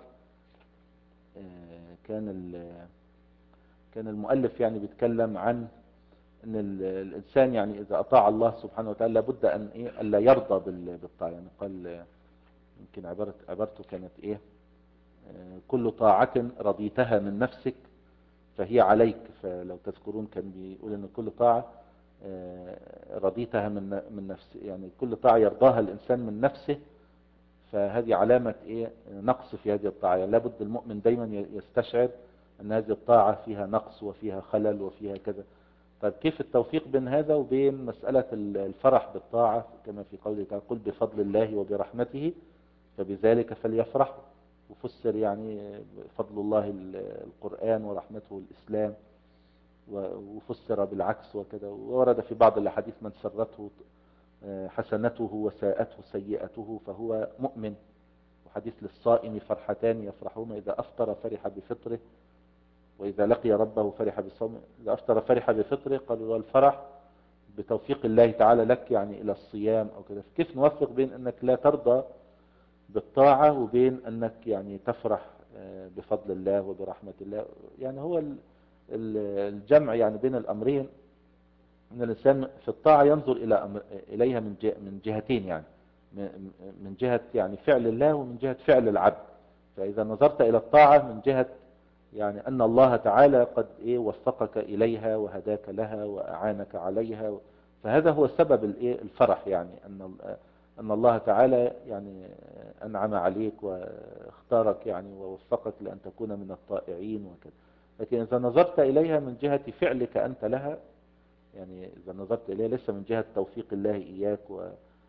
كان كان المؤلف يعني بيتكلم عن ان الانسان يعني اذا اطاع الله سبحانه وتعالى لابد ان ايه الا يرضى بالطاعه. يعني قال يمكن عبارة عبارته كانت ايه كل طاعة رضيتها من نفسك فهي عليك. فلو تذكرون كان بيقول ان كل طاعة رضيتها من من نفس، يعني كل طاعة يرضاها الانسان من نفسه فهذه علامة ايه نقص في هذه الطاعة. يعني لابد المؤمن دايما يستشعر ان هذه الطاعة فيها نقص وفيها خلل وفيها كذا. طيب كيف التوفيق بين هذا وبين مسألة الفرح بالطاعة كما في قوله تعالى قل بفضل الله وبرحمته فبذلك فليفرحوا، وفسر يعني فضل الله القرآن ورحمته الإسلام، وفسر بالعكس وكذا. وورد في بعض الأحاديث من سرته حسنته وساءته سيئته فهو مؤمن، وحديث للصائم فرحتان يفرحهما إذا أفطر فرح بفطره وإذا لقي ربه فرح بصومه. إذا أفطر فرح بفطره قالوا والفرح بتوفيق الله تعالى لك يعني إلى الصيام أو كذا. كيف نوفق بين أنك لا ترضى بالطاعة وبين أنك يعني تفرح بفضل الله وبرحمة الله؟ يعني هو الجمع يعني بين الأمرين، أن الإنسان في الطاعة ينظر إلى أمر إليها من من جهتين، يعني من جهة يعني فعل الله ومن جهة فعل العبد. فإذا نظرت إلى الطاعة من جهة يعني أن الله تعالى قد إيه وفقك إليها وهداك لها وأعانك عليها، فهذا هو سبب الإيه الفرح، يعني أن أن الله تعالى يعني أنعم عليك واختارك يعني ووفقك لأن تكون من الطائعين وكذا. لكن إذا نظرت إليها من جهة فعلك أنت لها، يعني إذا نظرت إليها ليس من جهة توفيق الله إياك و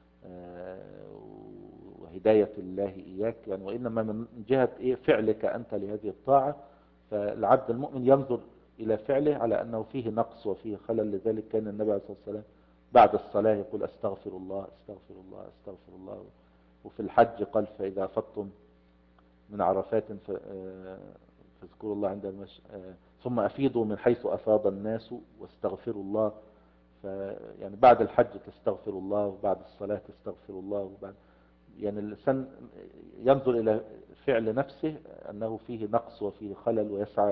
وهداية الله إياك يعني، وإنما من جهة إيه فعلك أنت لهذه الطاعة، فالعبد المؤمن ينظر إلى فعله على أنه فيه نقص وفيه خلل. لذلك كان النبي عليه الصلاة والسلام بعد الصلاة يقول أستغفر الله أستغفر الله أستغفر الله. وفي الحج قال فإذا أفضتم من عرفات فاذكروا الله عند المش... ثم أفيضوا من حيث أفاض الناس واستغفروا الله. فيعني بعد الحج تستغفر الله وبعد الصلاة تستغفر الله، وبعد يعني الإنسان ينظر إلى فعل نفسه أنه فيه نقص وفيه خلل ويسعى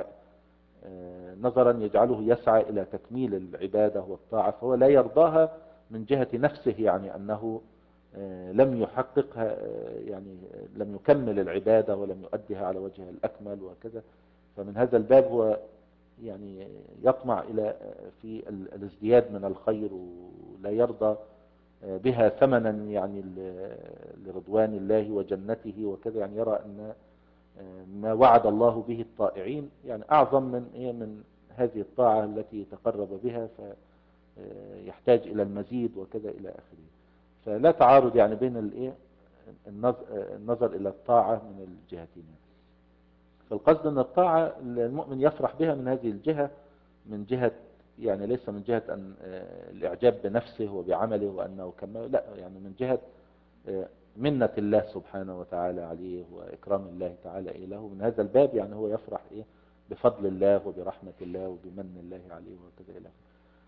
نظرا يجعله يسعى إلى تكميل العبادة والطاعة، فهو لا يرضاها من جهة نفسه، يعني أنه لم يحققها يعني لم يكمل العبادة ولم يؤديها على وجهها الأكمل وكذا. فمن هذا الباب هو يعني يطمع إلى في الازدياد من الخير ولا يرضى بها ثمنا يعني لرضوان الله وجنته وكذا. يعني يرى أن ما وعد الله به الطائعين يعني أعظم من إيه من هذه الطاعة التي تقرب بها، فيحتاج إلى المزيد وكذا إلى آخره. فلا تعارض يعني بين الإيه النظر إلى الطاعة من الجهتين. فالقصد أن الطاعة المؤمن يفرح بها من هذه الجهة، من جهة يعني ليس من جهة أن الإعجاب بنفسه وبعمله وأنه كمل، لا، يعني من جهة منة الله سبحانه وتعالى عليه وإكرام الله تعالى له. من هذا الباب يعني هو يفرح إيه بفضل الله وبرحمة الله وبمن الله عليه وكذا إلى.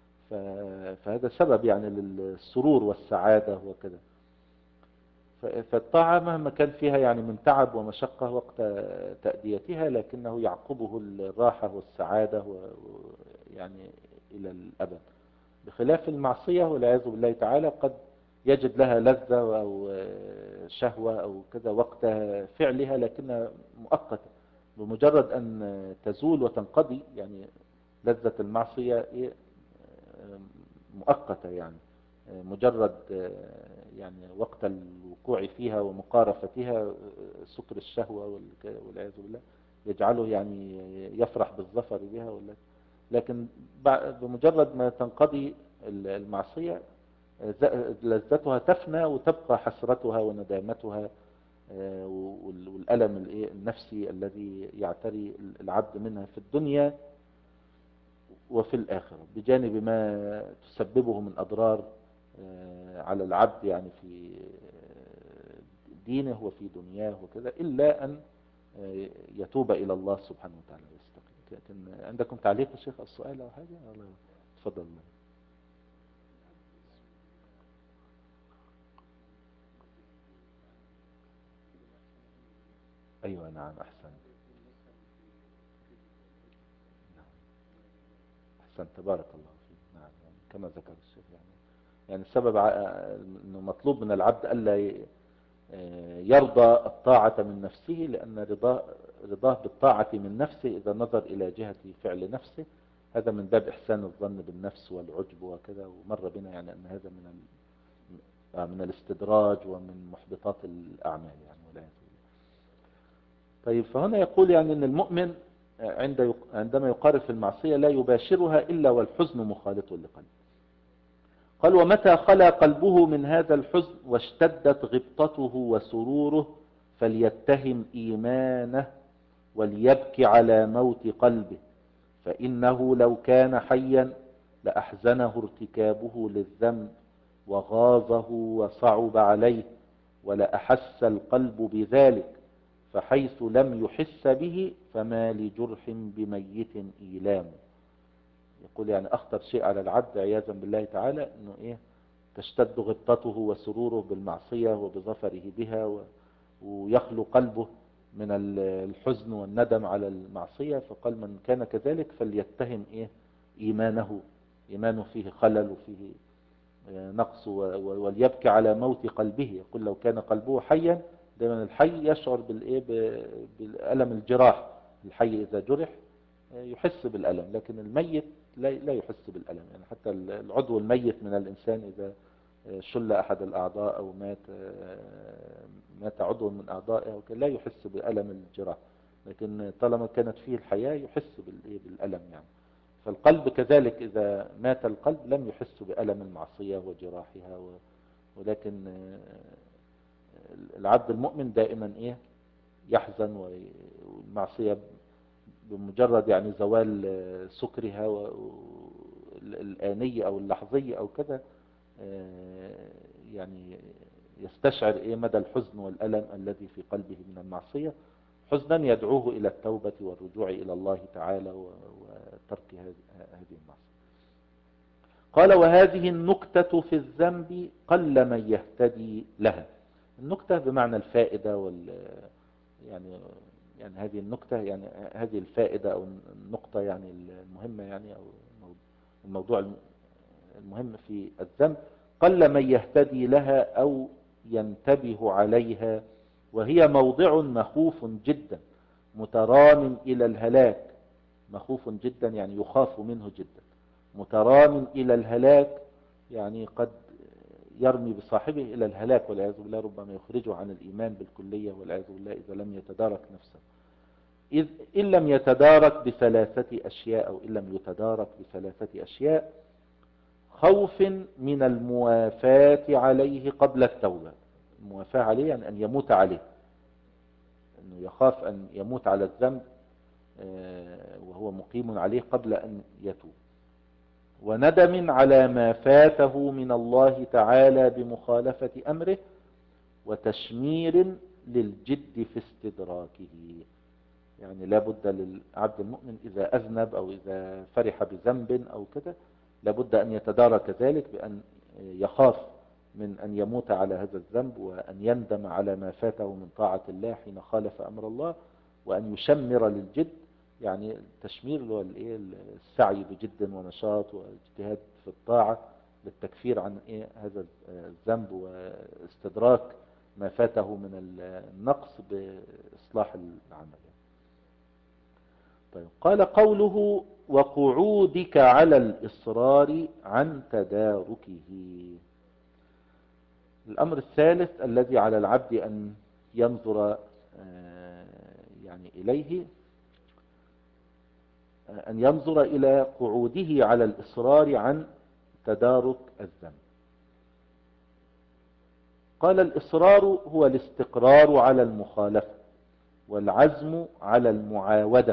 فهذا سبب يعني للسرور والسعادة وكذا. فالطاعة مهما كان فيها يعني من تعب ومشقة وقت تأديتها، لكنه يعقبه الراحة والسعادة يعني إلى الأبد، بخلاف المعصية والعياذ بالله تعالى قد يجد لها لذة أو شهوة أو كذا وقت فعلها لكنها مؤقتة، بمجرد أن تزول وتنقضي يعني لذة المعصية مؤقتة، يعني مجرد يعني وقت الوقوع فيها ومقارفتها سكر الشهوة والعياذ بالله يجعله يعني يفرح بالظفر بها، ولا لكن بمجرد ما تنقضي المعصية لذتها تفنى وتبقى حسرتها وندامتها والألم النفسي الذي يعتري العبد منها في الدنيا وفي الآخرة، بجانب ما تسببه من أضرار على العبد يعني في دينه وفي دنياه وكذا، إلا أن يتوب إلى الله سبحانه وتعالى ويستقيم. عندكم تعليق يا شيخ على السؤال أو حاجة؟ الله تفضل. أيوة نعم أحسن أحسن تبارك الله فيك. نعم يعني كما ذكر الشيخ يعني يعني السبب أنه مطلوب من العبد ألا يرضى الطاعة من نفسه، لأن رضاه رضاه بالطاعة من نفسه إذا نظر إلى جهة فعل نفسه هذا من باب إحسان الظن بالنفس والعجب وكذا. ومر بنا يعني أن هذا من من الاستدراج ومن محبطات الأعمال يعني والعياذ بالله. طيب فهنا يقول يعني أن المؤمن عند عندما يقارب في المعصية لا يباشرها إلا والحزن مخالط لقلبه. قال ومتى خلا قلبه من هذا الحزن واشتدت غبطته وسروره فليتهم إيمانه وليبكي على موت قلبه، فإنه لو كان حيا لأحزنه ارتكابه للذنب وغاظه وصعب عليه، ولأحس القلب بذلك، فحيث لم يحس به فما لجرح بميت إيلام. يقول يعني أخطر شيء على العبد عياذا بالله تعالى أنه إيه تشتد غبطته وسروره بالمعصية وبظفره بها و... ويخلو قلبه من الحزن والندم على المعصية. فقال من كان كذلك فليتهم إيه إيمانه، إيمانه فيه خلل وفيه نقص، وليبكي على موت قلبه. يقول لو كان قلبه حيا، دائما الحي يشعر بالإيه بالألم الجراح. الحي إذا جرح يحس بالألم، لكن الميت لا لا يحس بالألم. يعني حتى العضو الميت من الإنسان إذا شل أحد الأعضاء أو مات مات عضو من أعضائه لا يحس بألم الجراح، لكن طالما كانت فيه الحياة يحس بالألم. يعني فالقلب كذلك إذا مات القلب لم يحس بألم المعصية وجراحها، ولكن العبد المؤمن دائما إيه يحزن، والمعصية بمجرد يعني زوال سكرها الآنية أو اللحظية أو كذا يعني يستشعر إيه مدى الحزن والألم الذي في قلبه من المعصية، حزنا يدعوه إلى التوبة والرجوع إلى الله تعالى وترك هذه المعصية. قال وهذه النكتة في الذنب قل من يهتدي لها. النكتة بمعنى الفائدة وال يعني يعني هذه النكتة يعني هذه الفائدة أو النقطة يعني المهمة يعني أو الموضوع المهم في الذنب قل من يهتدي لها أو ينتبه عليها، وهي موضع مخوف جدا مترام إلى الهلاك. مخوف جدا يعني يخاف منه جدا، مترام إلى الهلاك يعني قد يرمي بصاحبه إلى الهلاك والعياذ بالله، ربما يخرجه عن الإيمان بالكلية والعياذ بالله إذا لم يتدارك نفسه. إذ إن لم يتدارك بثلاثة أشياء أو إن لم يتدارك بثلاثة أشياء: خوف من الموافاة عليه قبل التوبة. الموافاة عليه يعني أن يموت عليه، أنه يخاف أن يموت على الذنب وهو مقيم عليه قبل أن يتوب. وندم على ما فاته من الله تعالى بمخالفة أمره، وتشمير للجد في استدراكه. يعني لا بد للعبد المؤمن إذا أذنب أو إذا فرح بذنب أو كذا لا بد أن يتدارك ذلك بأن يخاف من أن يموت على هذا الذنب، وأن يندم على ما فاته من طاعة الله حين خالف أمر الله، وأن يشمر للجد. يعني التشمير اللي هو السعي بجد ونشاط واجتهاد في الطاعة للتكفير عن إيه هذا الذنب واستدراك ما فاته من النقص بإصلاح العمل. طيب قال قوله وقعودك على الإصرار عن تداركه. الأمر الثالث الذي على العبد أن ينظر يعني إليه أن ينظر إلى قعوده على الإصرار عن تدارك الذنب. قال الإصرار هو الاستقرار على المخالفة والعزم على المعاودة،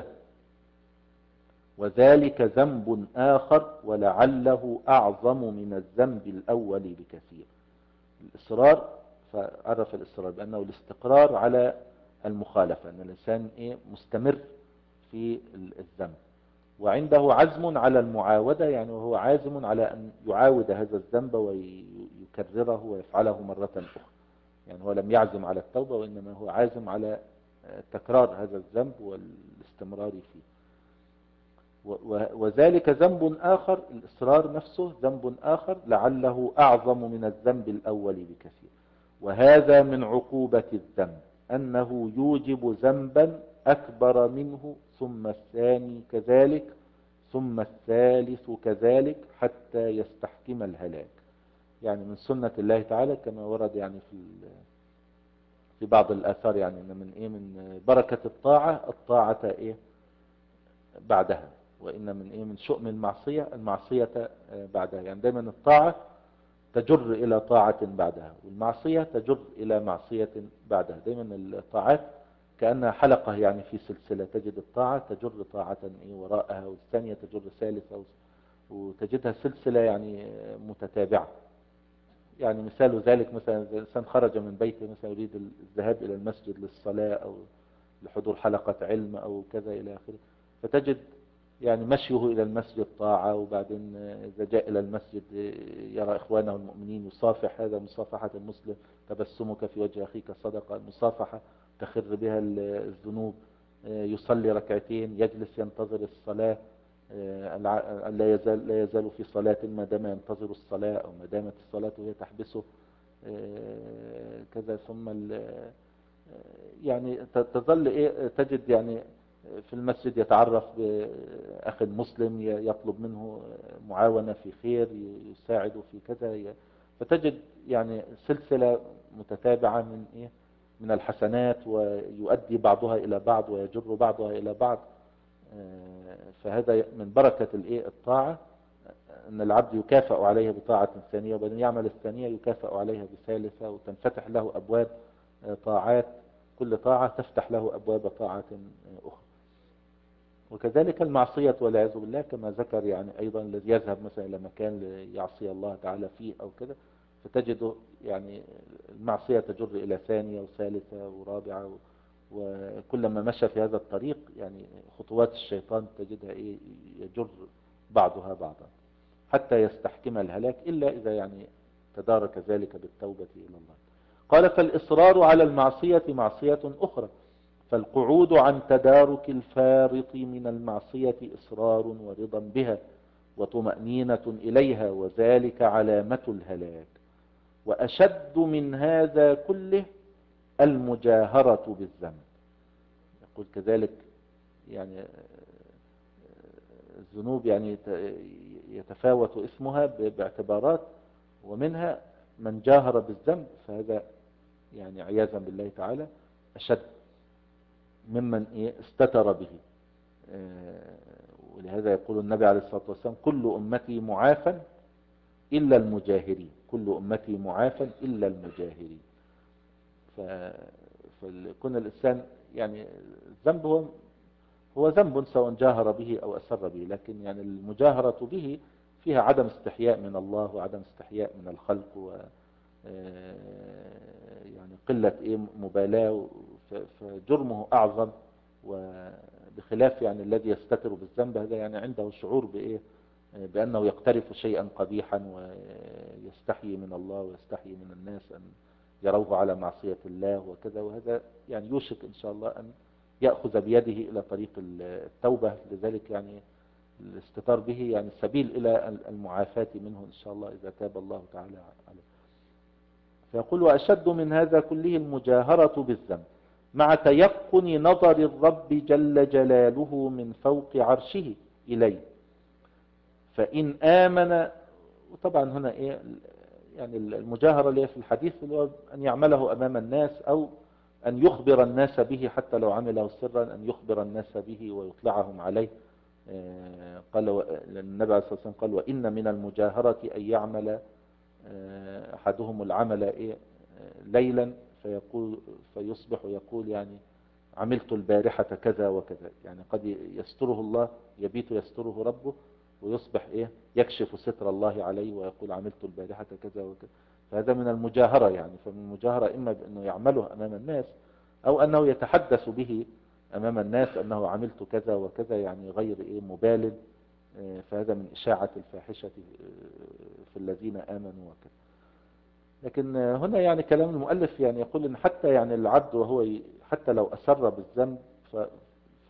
وذلك ذنب آخر ولعله أعظم من الذنب الأول بكثير. الإصرار فعرف الإصرار بأنه الاستقرار على المخالفة، أن الإنسان إيه مستمر في الذنب، وعنده عزم على المعاودة يعني وهو عازم على أن يعاود هذا الذنب ويكرره ويفعله مرة أخرى. يعني هو لم يعزم على التوبة وإنما هو عازم على تكرار هذا الذنب والاستمرار فيه. وذلك ذنب آخر، الإصرار نفسه ذنب آخر لعله أعظم من الذنب الأول بكثير. وهذا من عقوبة الذنب أنه يوجب ذنبا أكبر منه، ثم الثاني كذلك، ثم الثالث كذلك، حتى يستحكم الهلاك. يعني من سنة الله تعالى كما ورد يعني في في بعض الآثار، يعني من إيه من بركة الطاعة الطاعة إيه بعدها، وإن من إيه من شؤم المعصية المعصية بعدها. يعني دايما الطاعة تجر إلى طاعة بعدها، والمعصية تجر إلى معصية بعدها. دايما الطاعات كأنها حلقة يعني في سلسلة، تجد الطاعة تجر طاعة إيه وراءها، والثانية تجر ثالثة، وتجدها سلسلة يعني متتابعة. يعني مثال ذلك مثلا إذا الإنسان خرج من بيته مثلا يريد الذهاب إلى المسجد للصلاة أو لحضور حلقة علم أو كذا إلى آخره، فتجد يعني مشيه إلى المسجد طاعة، وبعدين إذا جاء إلى المسجد يرى إخوانه المؤمنين يصافح، هذا مصافحة المسلم، تبسمك في وجه أخيك صدقة، المصافحة تخر بها الذنوب، يصلي ركعتين، يجلس ينتظر الصلاة، لا يزال لا يزال في صلاة ما دام ينتظر الصلاة، أو ما دامت الصلاة وهي تحبسه كذا. ثم يعني تظل إيه تجد يعني في المسجد يتعرف بأخ مسلم، يطلب منه معاونة في خير، يساعده في كذا، فتجد يعني سلسلة متتابعة من إيه من الحسنات، ويؤدي بعضها إلى بعض ويجر بعضها إلى بعض. فهذا من بركة الإيه الطاعة، أن العبد يكافأ عليها بطاعة ثانية، وبعدين يعمل الثانية يكافأ عليها بثالثة، وتنفتح له أبواب طاعات، كل طاعة تفتح له أبواب طاعة أخرى. وكذلك المعصية والعياذ بالله كما ذكر، يعني أيضا الذي يذهب مثلا إلى مكان ليعصي الله تعالى فيه أو كذا، فتجده يعني المعصية تجر إلى ثانية وثالثة ورابعة، وكلما مشى في هذا الطريق يعني خطوات الشيطان تجدها إيه يجر بعضها بعضا حتى يستحكم الهلاك، إلا إذا يعني تدارك ذلك بالتوبة إلى الله. قال: فالإصرار على المعصية معصية أخرى، فالقعود عن تدارك الفارط من المعصية إصرار ورضا بها وطمأنينة إليها، وذلك علامة الهلاك. وأشد من هذا كله المجاهرة بالذنب. يقول كذلك يعني الذنوب يعني يتفاوت اسمها باعتبارات، ومنها من جاهر بالذنب، فهذا يعني عياذا بالله تعالى أشد ممن إيه استتر به. ولهذا يقول النبي عليه الصلاة والسلام: كل أمتي معافى إلا المجاهرين، كل أمتي معافى إلا المجاهرين. فكون الإنسان يعني الذنب هو هو ذنب سواء جاهر به أو أسر به، لكن يعني المجاهرة به فيها عدم استحياء من الله وعدم استحياء من الخلق، و يعني قلة إيه مبالاة، فجرمه أعظم. وبخلاف يعني الذي يستتر بالذنب، هذا يعني عنده شعور بإيه بأنه يقترف شيئا قبيحا، ويستحيي من الله ويستحيي من الناس أن يروه على معصية الله وكذا، وهذا يعني يوشك إن شاء الله أن يأخذ بيده إلى طريق التوبة. لذلك يعني الاستتار به يعني سبيل إلى المعافاة منه إن شاء الله إذا تاب الله تعالى عليه. فيقول: وأشد من هذا كله المجاهرة بالذنب مع تيقن نظر الرب جل جلاله من فوق عرشه إليه، فإن آمن. وطبعا هنا إيه يعني المجاهرة اللي في الحديث اللي هو أن يعمله أمام الناس، أو أن يخبر الناس به حتى لو عمله سرا، أن يخبر الناس به ويطلعهم عليه. قال النبي عليه الصلاة والسلام قال: وإن من المجاهرة أن يعمل أحدهم العمل إيه ليلا فيقول فيصبح ويقول يعني عملت البارحة كذا وكذا. يعني قد يستره الله، يبيت يستره ربه، ويصبح إيه يكشف ستر الله عليه ويقول عملت البارحة كذا وكذا. فهذا من المجاهرة. يعني فمن المجاهرة إما بأنه يعمله أمام الناس، أو أنه يتحدث به أمام الناس أنه عملت كذا وكذا، يعني غير إيه مبالغ. فهذا من إشاعة الفاحشة في الذين آمنوا وكذا. لكن هنا يعني كلام المؤلف يعني يقول إن حتى يعني العبد وهو حتى لو أسر بالذنب ف, ف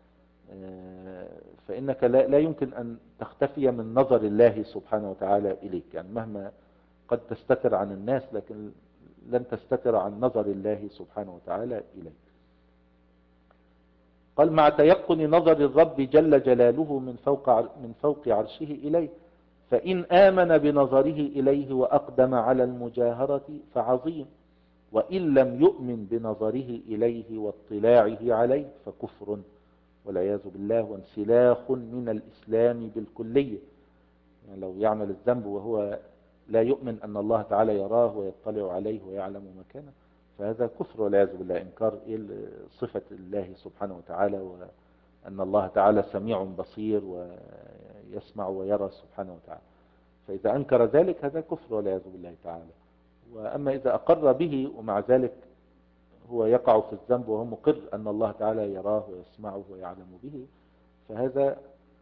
فإنك لا, لا يمكن أن تختفي من نظر الله سبحانه وتعالى إليك. يعني مهما قد تستتر عن الناس، لكن لن تستتر عن نظر الله سبحانه وتعالى إليك. قال: مع تيقن نظر الرب جل جلاله من فوق من فوق عرشه إليه، فإن آمن بنظره إليه وأقدم على المجاهرة فعظيم، وإن لم يؤمن بنظره إليه واطلاعه عليه فكفر. والعياذ بالله، وانسلاخ من الإسلام بالكلية. يعني لو يعمل الذنب وهو لا يؤمن أن الله تعالى يراه ويطلع عليه ويعلم مكانه، فهذا كفر والعياذ بالله، إنكار صفة الله سبحانه وتعالى، وأن الله تعالى سميع بصير ويسمع ويرى سبحانه وتعالى. فإذا أنكر ذلك هذا كفر والعياذ بالله تعالى. وأما إذا أقر به ومع ذلك هو يقع في الذنب وهو مقر أن الله تعالى يراه ويسمعه ويعلم به، فهذا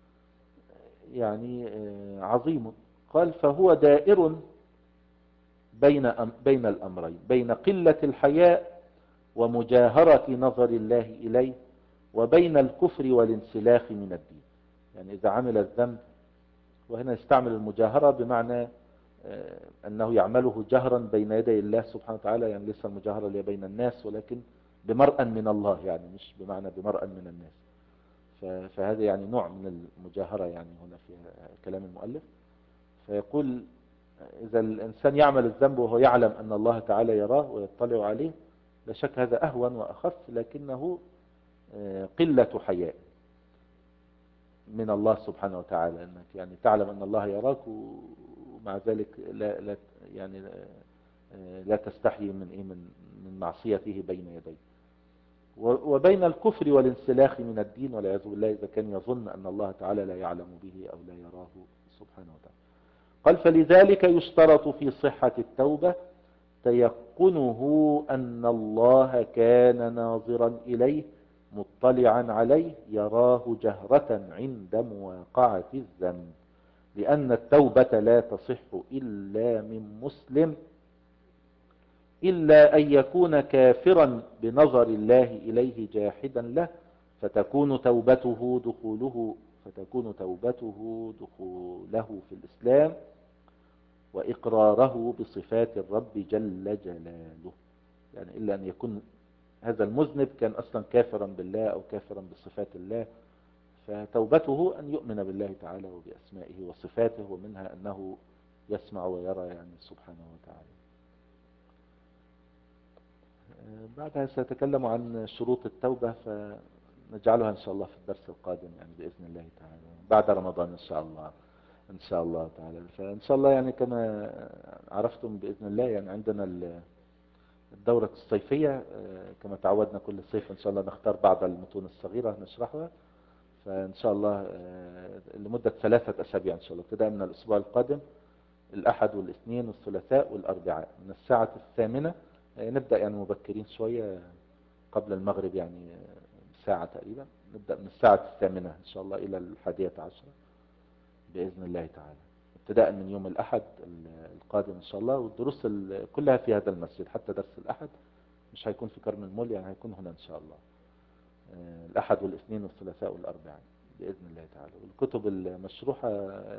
يعني عظيم. قال فهو دائر بين بين الأمرين، بين قلة الحياء ومجاهرة نظر الله إليه، وبين الكفر والانسلاخ من الدين. يعني إذا عمل الذنب، وهنا يستعمل المجاهرة بمعنى أنه يعمله جهرا بين يدي الله سبحانه وتعالى، يعني ليس المجاهرة اللي بين الناس، ولكن بمرأى من الله، يعني مش بمعنى بمرأى من الناس. فهذا يعني نوع من المجاهرة يعني هنا في كلام المؤلف. فيقول إذا الإنسان يعمل الذنب وهو يعلم أن الله تعالى يراه ويطلع عليه، لا شك هذا أهون وأخف، لكنه قلة حياء من الله سبحانه وتعالى، أنك يعني تعلم أن الله يراك ومع ذلك لا, لا يعني لا تستحي من إيه من من معصيته بين يديه. وبين الكفر والانسلاخ من الدين والعياذ بالله، إذا كان يظن أن الله تعالى لا يعلم به أو لا يراه سبحانه وتعالى. قال فلذلك يشترط في صحة التوبة تيقنه أن الله كان ناظرا إليه مطلعا عليه يراه جهرة عند مواقعة الذنب، لأن التوبة لا تصح إلا من مسلم، إلا أن يكون كافرا بنظر الله إليه جاحدا له، فتكون توبته دخوله فتكون توبته دخوله في الإسلام وإقراره بصفات الرب جل جلاله. يعني إلا أن يكون هذا المذنب كان أصلا كافرا بالله أو كافرا بصفات الله، فتوبته أن يؤمن بالله تعالى وبأسمائه وصفاته، ومنها أنه يسمع ويرى يعني سبحانه وتعالى. بعدها سأتكلم عن شروط التوبة، فنجعلها إن شاء الله في الدرس القادم يعني بإذن الله تعالى بعد رمضان إن شاء الله إن شاء الله تعالى. فإن شاء الله يعني كما عرفتم بإذن الله يعني عندنا الدورة الصيفية كما تعودنا كل صيف إن شاء الله نختار بعض المتون الصغيرة نشرحها، فإن شاء الله لمدة ثلاثة أسابيع إن شاء الله، ابتداء من الأسبوع القادم الأحد والاثنين والثلاثاء والأربعاء من الساعة الثامنة، نبدأ يعني مبكرين شوية قبل المغرب يعني ساعة تقريبا، نبدأ من الساعة الثامنة إن شاء الله إلى الحادية عشرة بإذن الله تعالى، ابتداء من يوم الأحد القادم إن شاء الله. والدروس كلها في هذا المسجد، حتى درس الأحد مش هيكون في كرم المول، يعني هيكون هنا إن شاء الله الأحد والاثنين والثلاثاء والأربعاء بإذن الله تعالى. والكتب المشروحة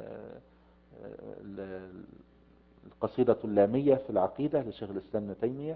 القصيدة اللامية في العقيدة لشيخ الإسلام ابن تيمية،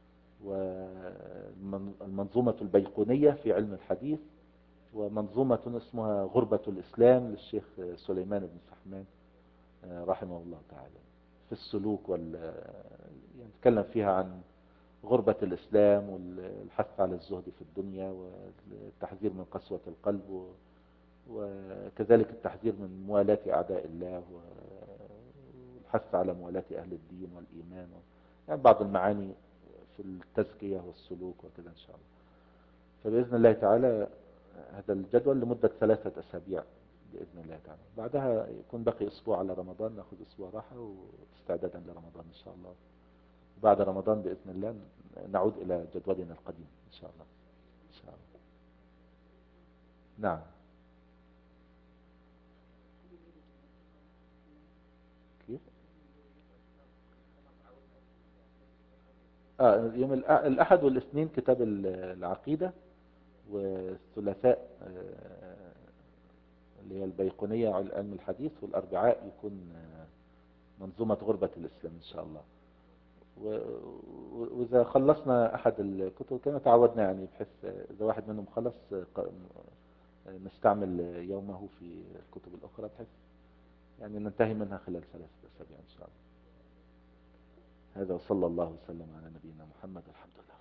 والمنظومة البيقونية في علم الحديث، ومنظومة اسمها غربة الإسلام للشيخ سليمان بن سحمان رحمه الله تعالى في السلوك، وال يعني نتكلم فيها عن غربة الإسلام والحث على الزهد في الدنيا والتحذير من قسوة القلب، وكذلك التحذير من موالاة أعداء الله والحث على موالاة أهل الدين والإيمان، يعني بعض المعاني في التزكية والسلوك وكذا إن شاء الله. فبإذن الله تعالى هذا الجدول لمدة ثلاثة أسابيع بإذن الله تعالى، بعدها يكون بقي أسبوع على رمضان، نأخذ أسبوع راحة واستعدادا لرمضان إن شاء الله. بعد رمضان بإذن الله نعود إلى جدولنا القديم إن شاء الله إن شاء الله. نعم. كيف؟ آه يوم الأحد والاثنين كتاب العقيدة، والثلاثاء آه اللي هي البيقونية علم الحديث، والأربعاء يكون آه منظومة غربة الإسلام إن شاء الله. وإذا خلصنا أحد الكتب كما تعودنا يعني، بحيث إذا واحد منهم خلص نستعمل يومه في الكتب الأخرى، بحيث يعني ننتهي منها خلال ثلاثة أسابيع إن شاء الله. هذا وصلى الله وسلم على نبينا محمد، الحمد لله.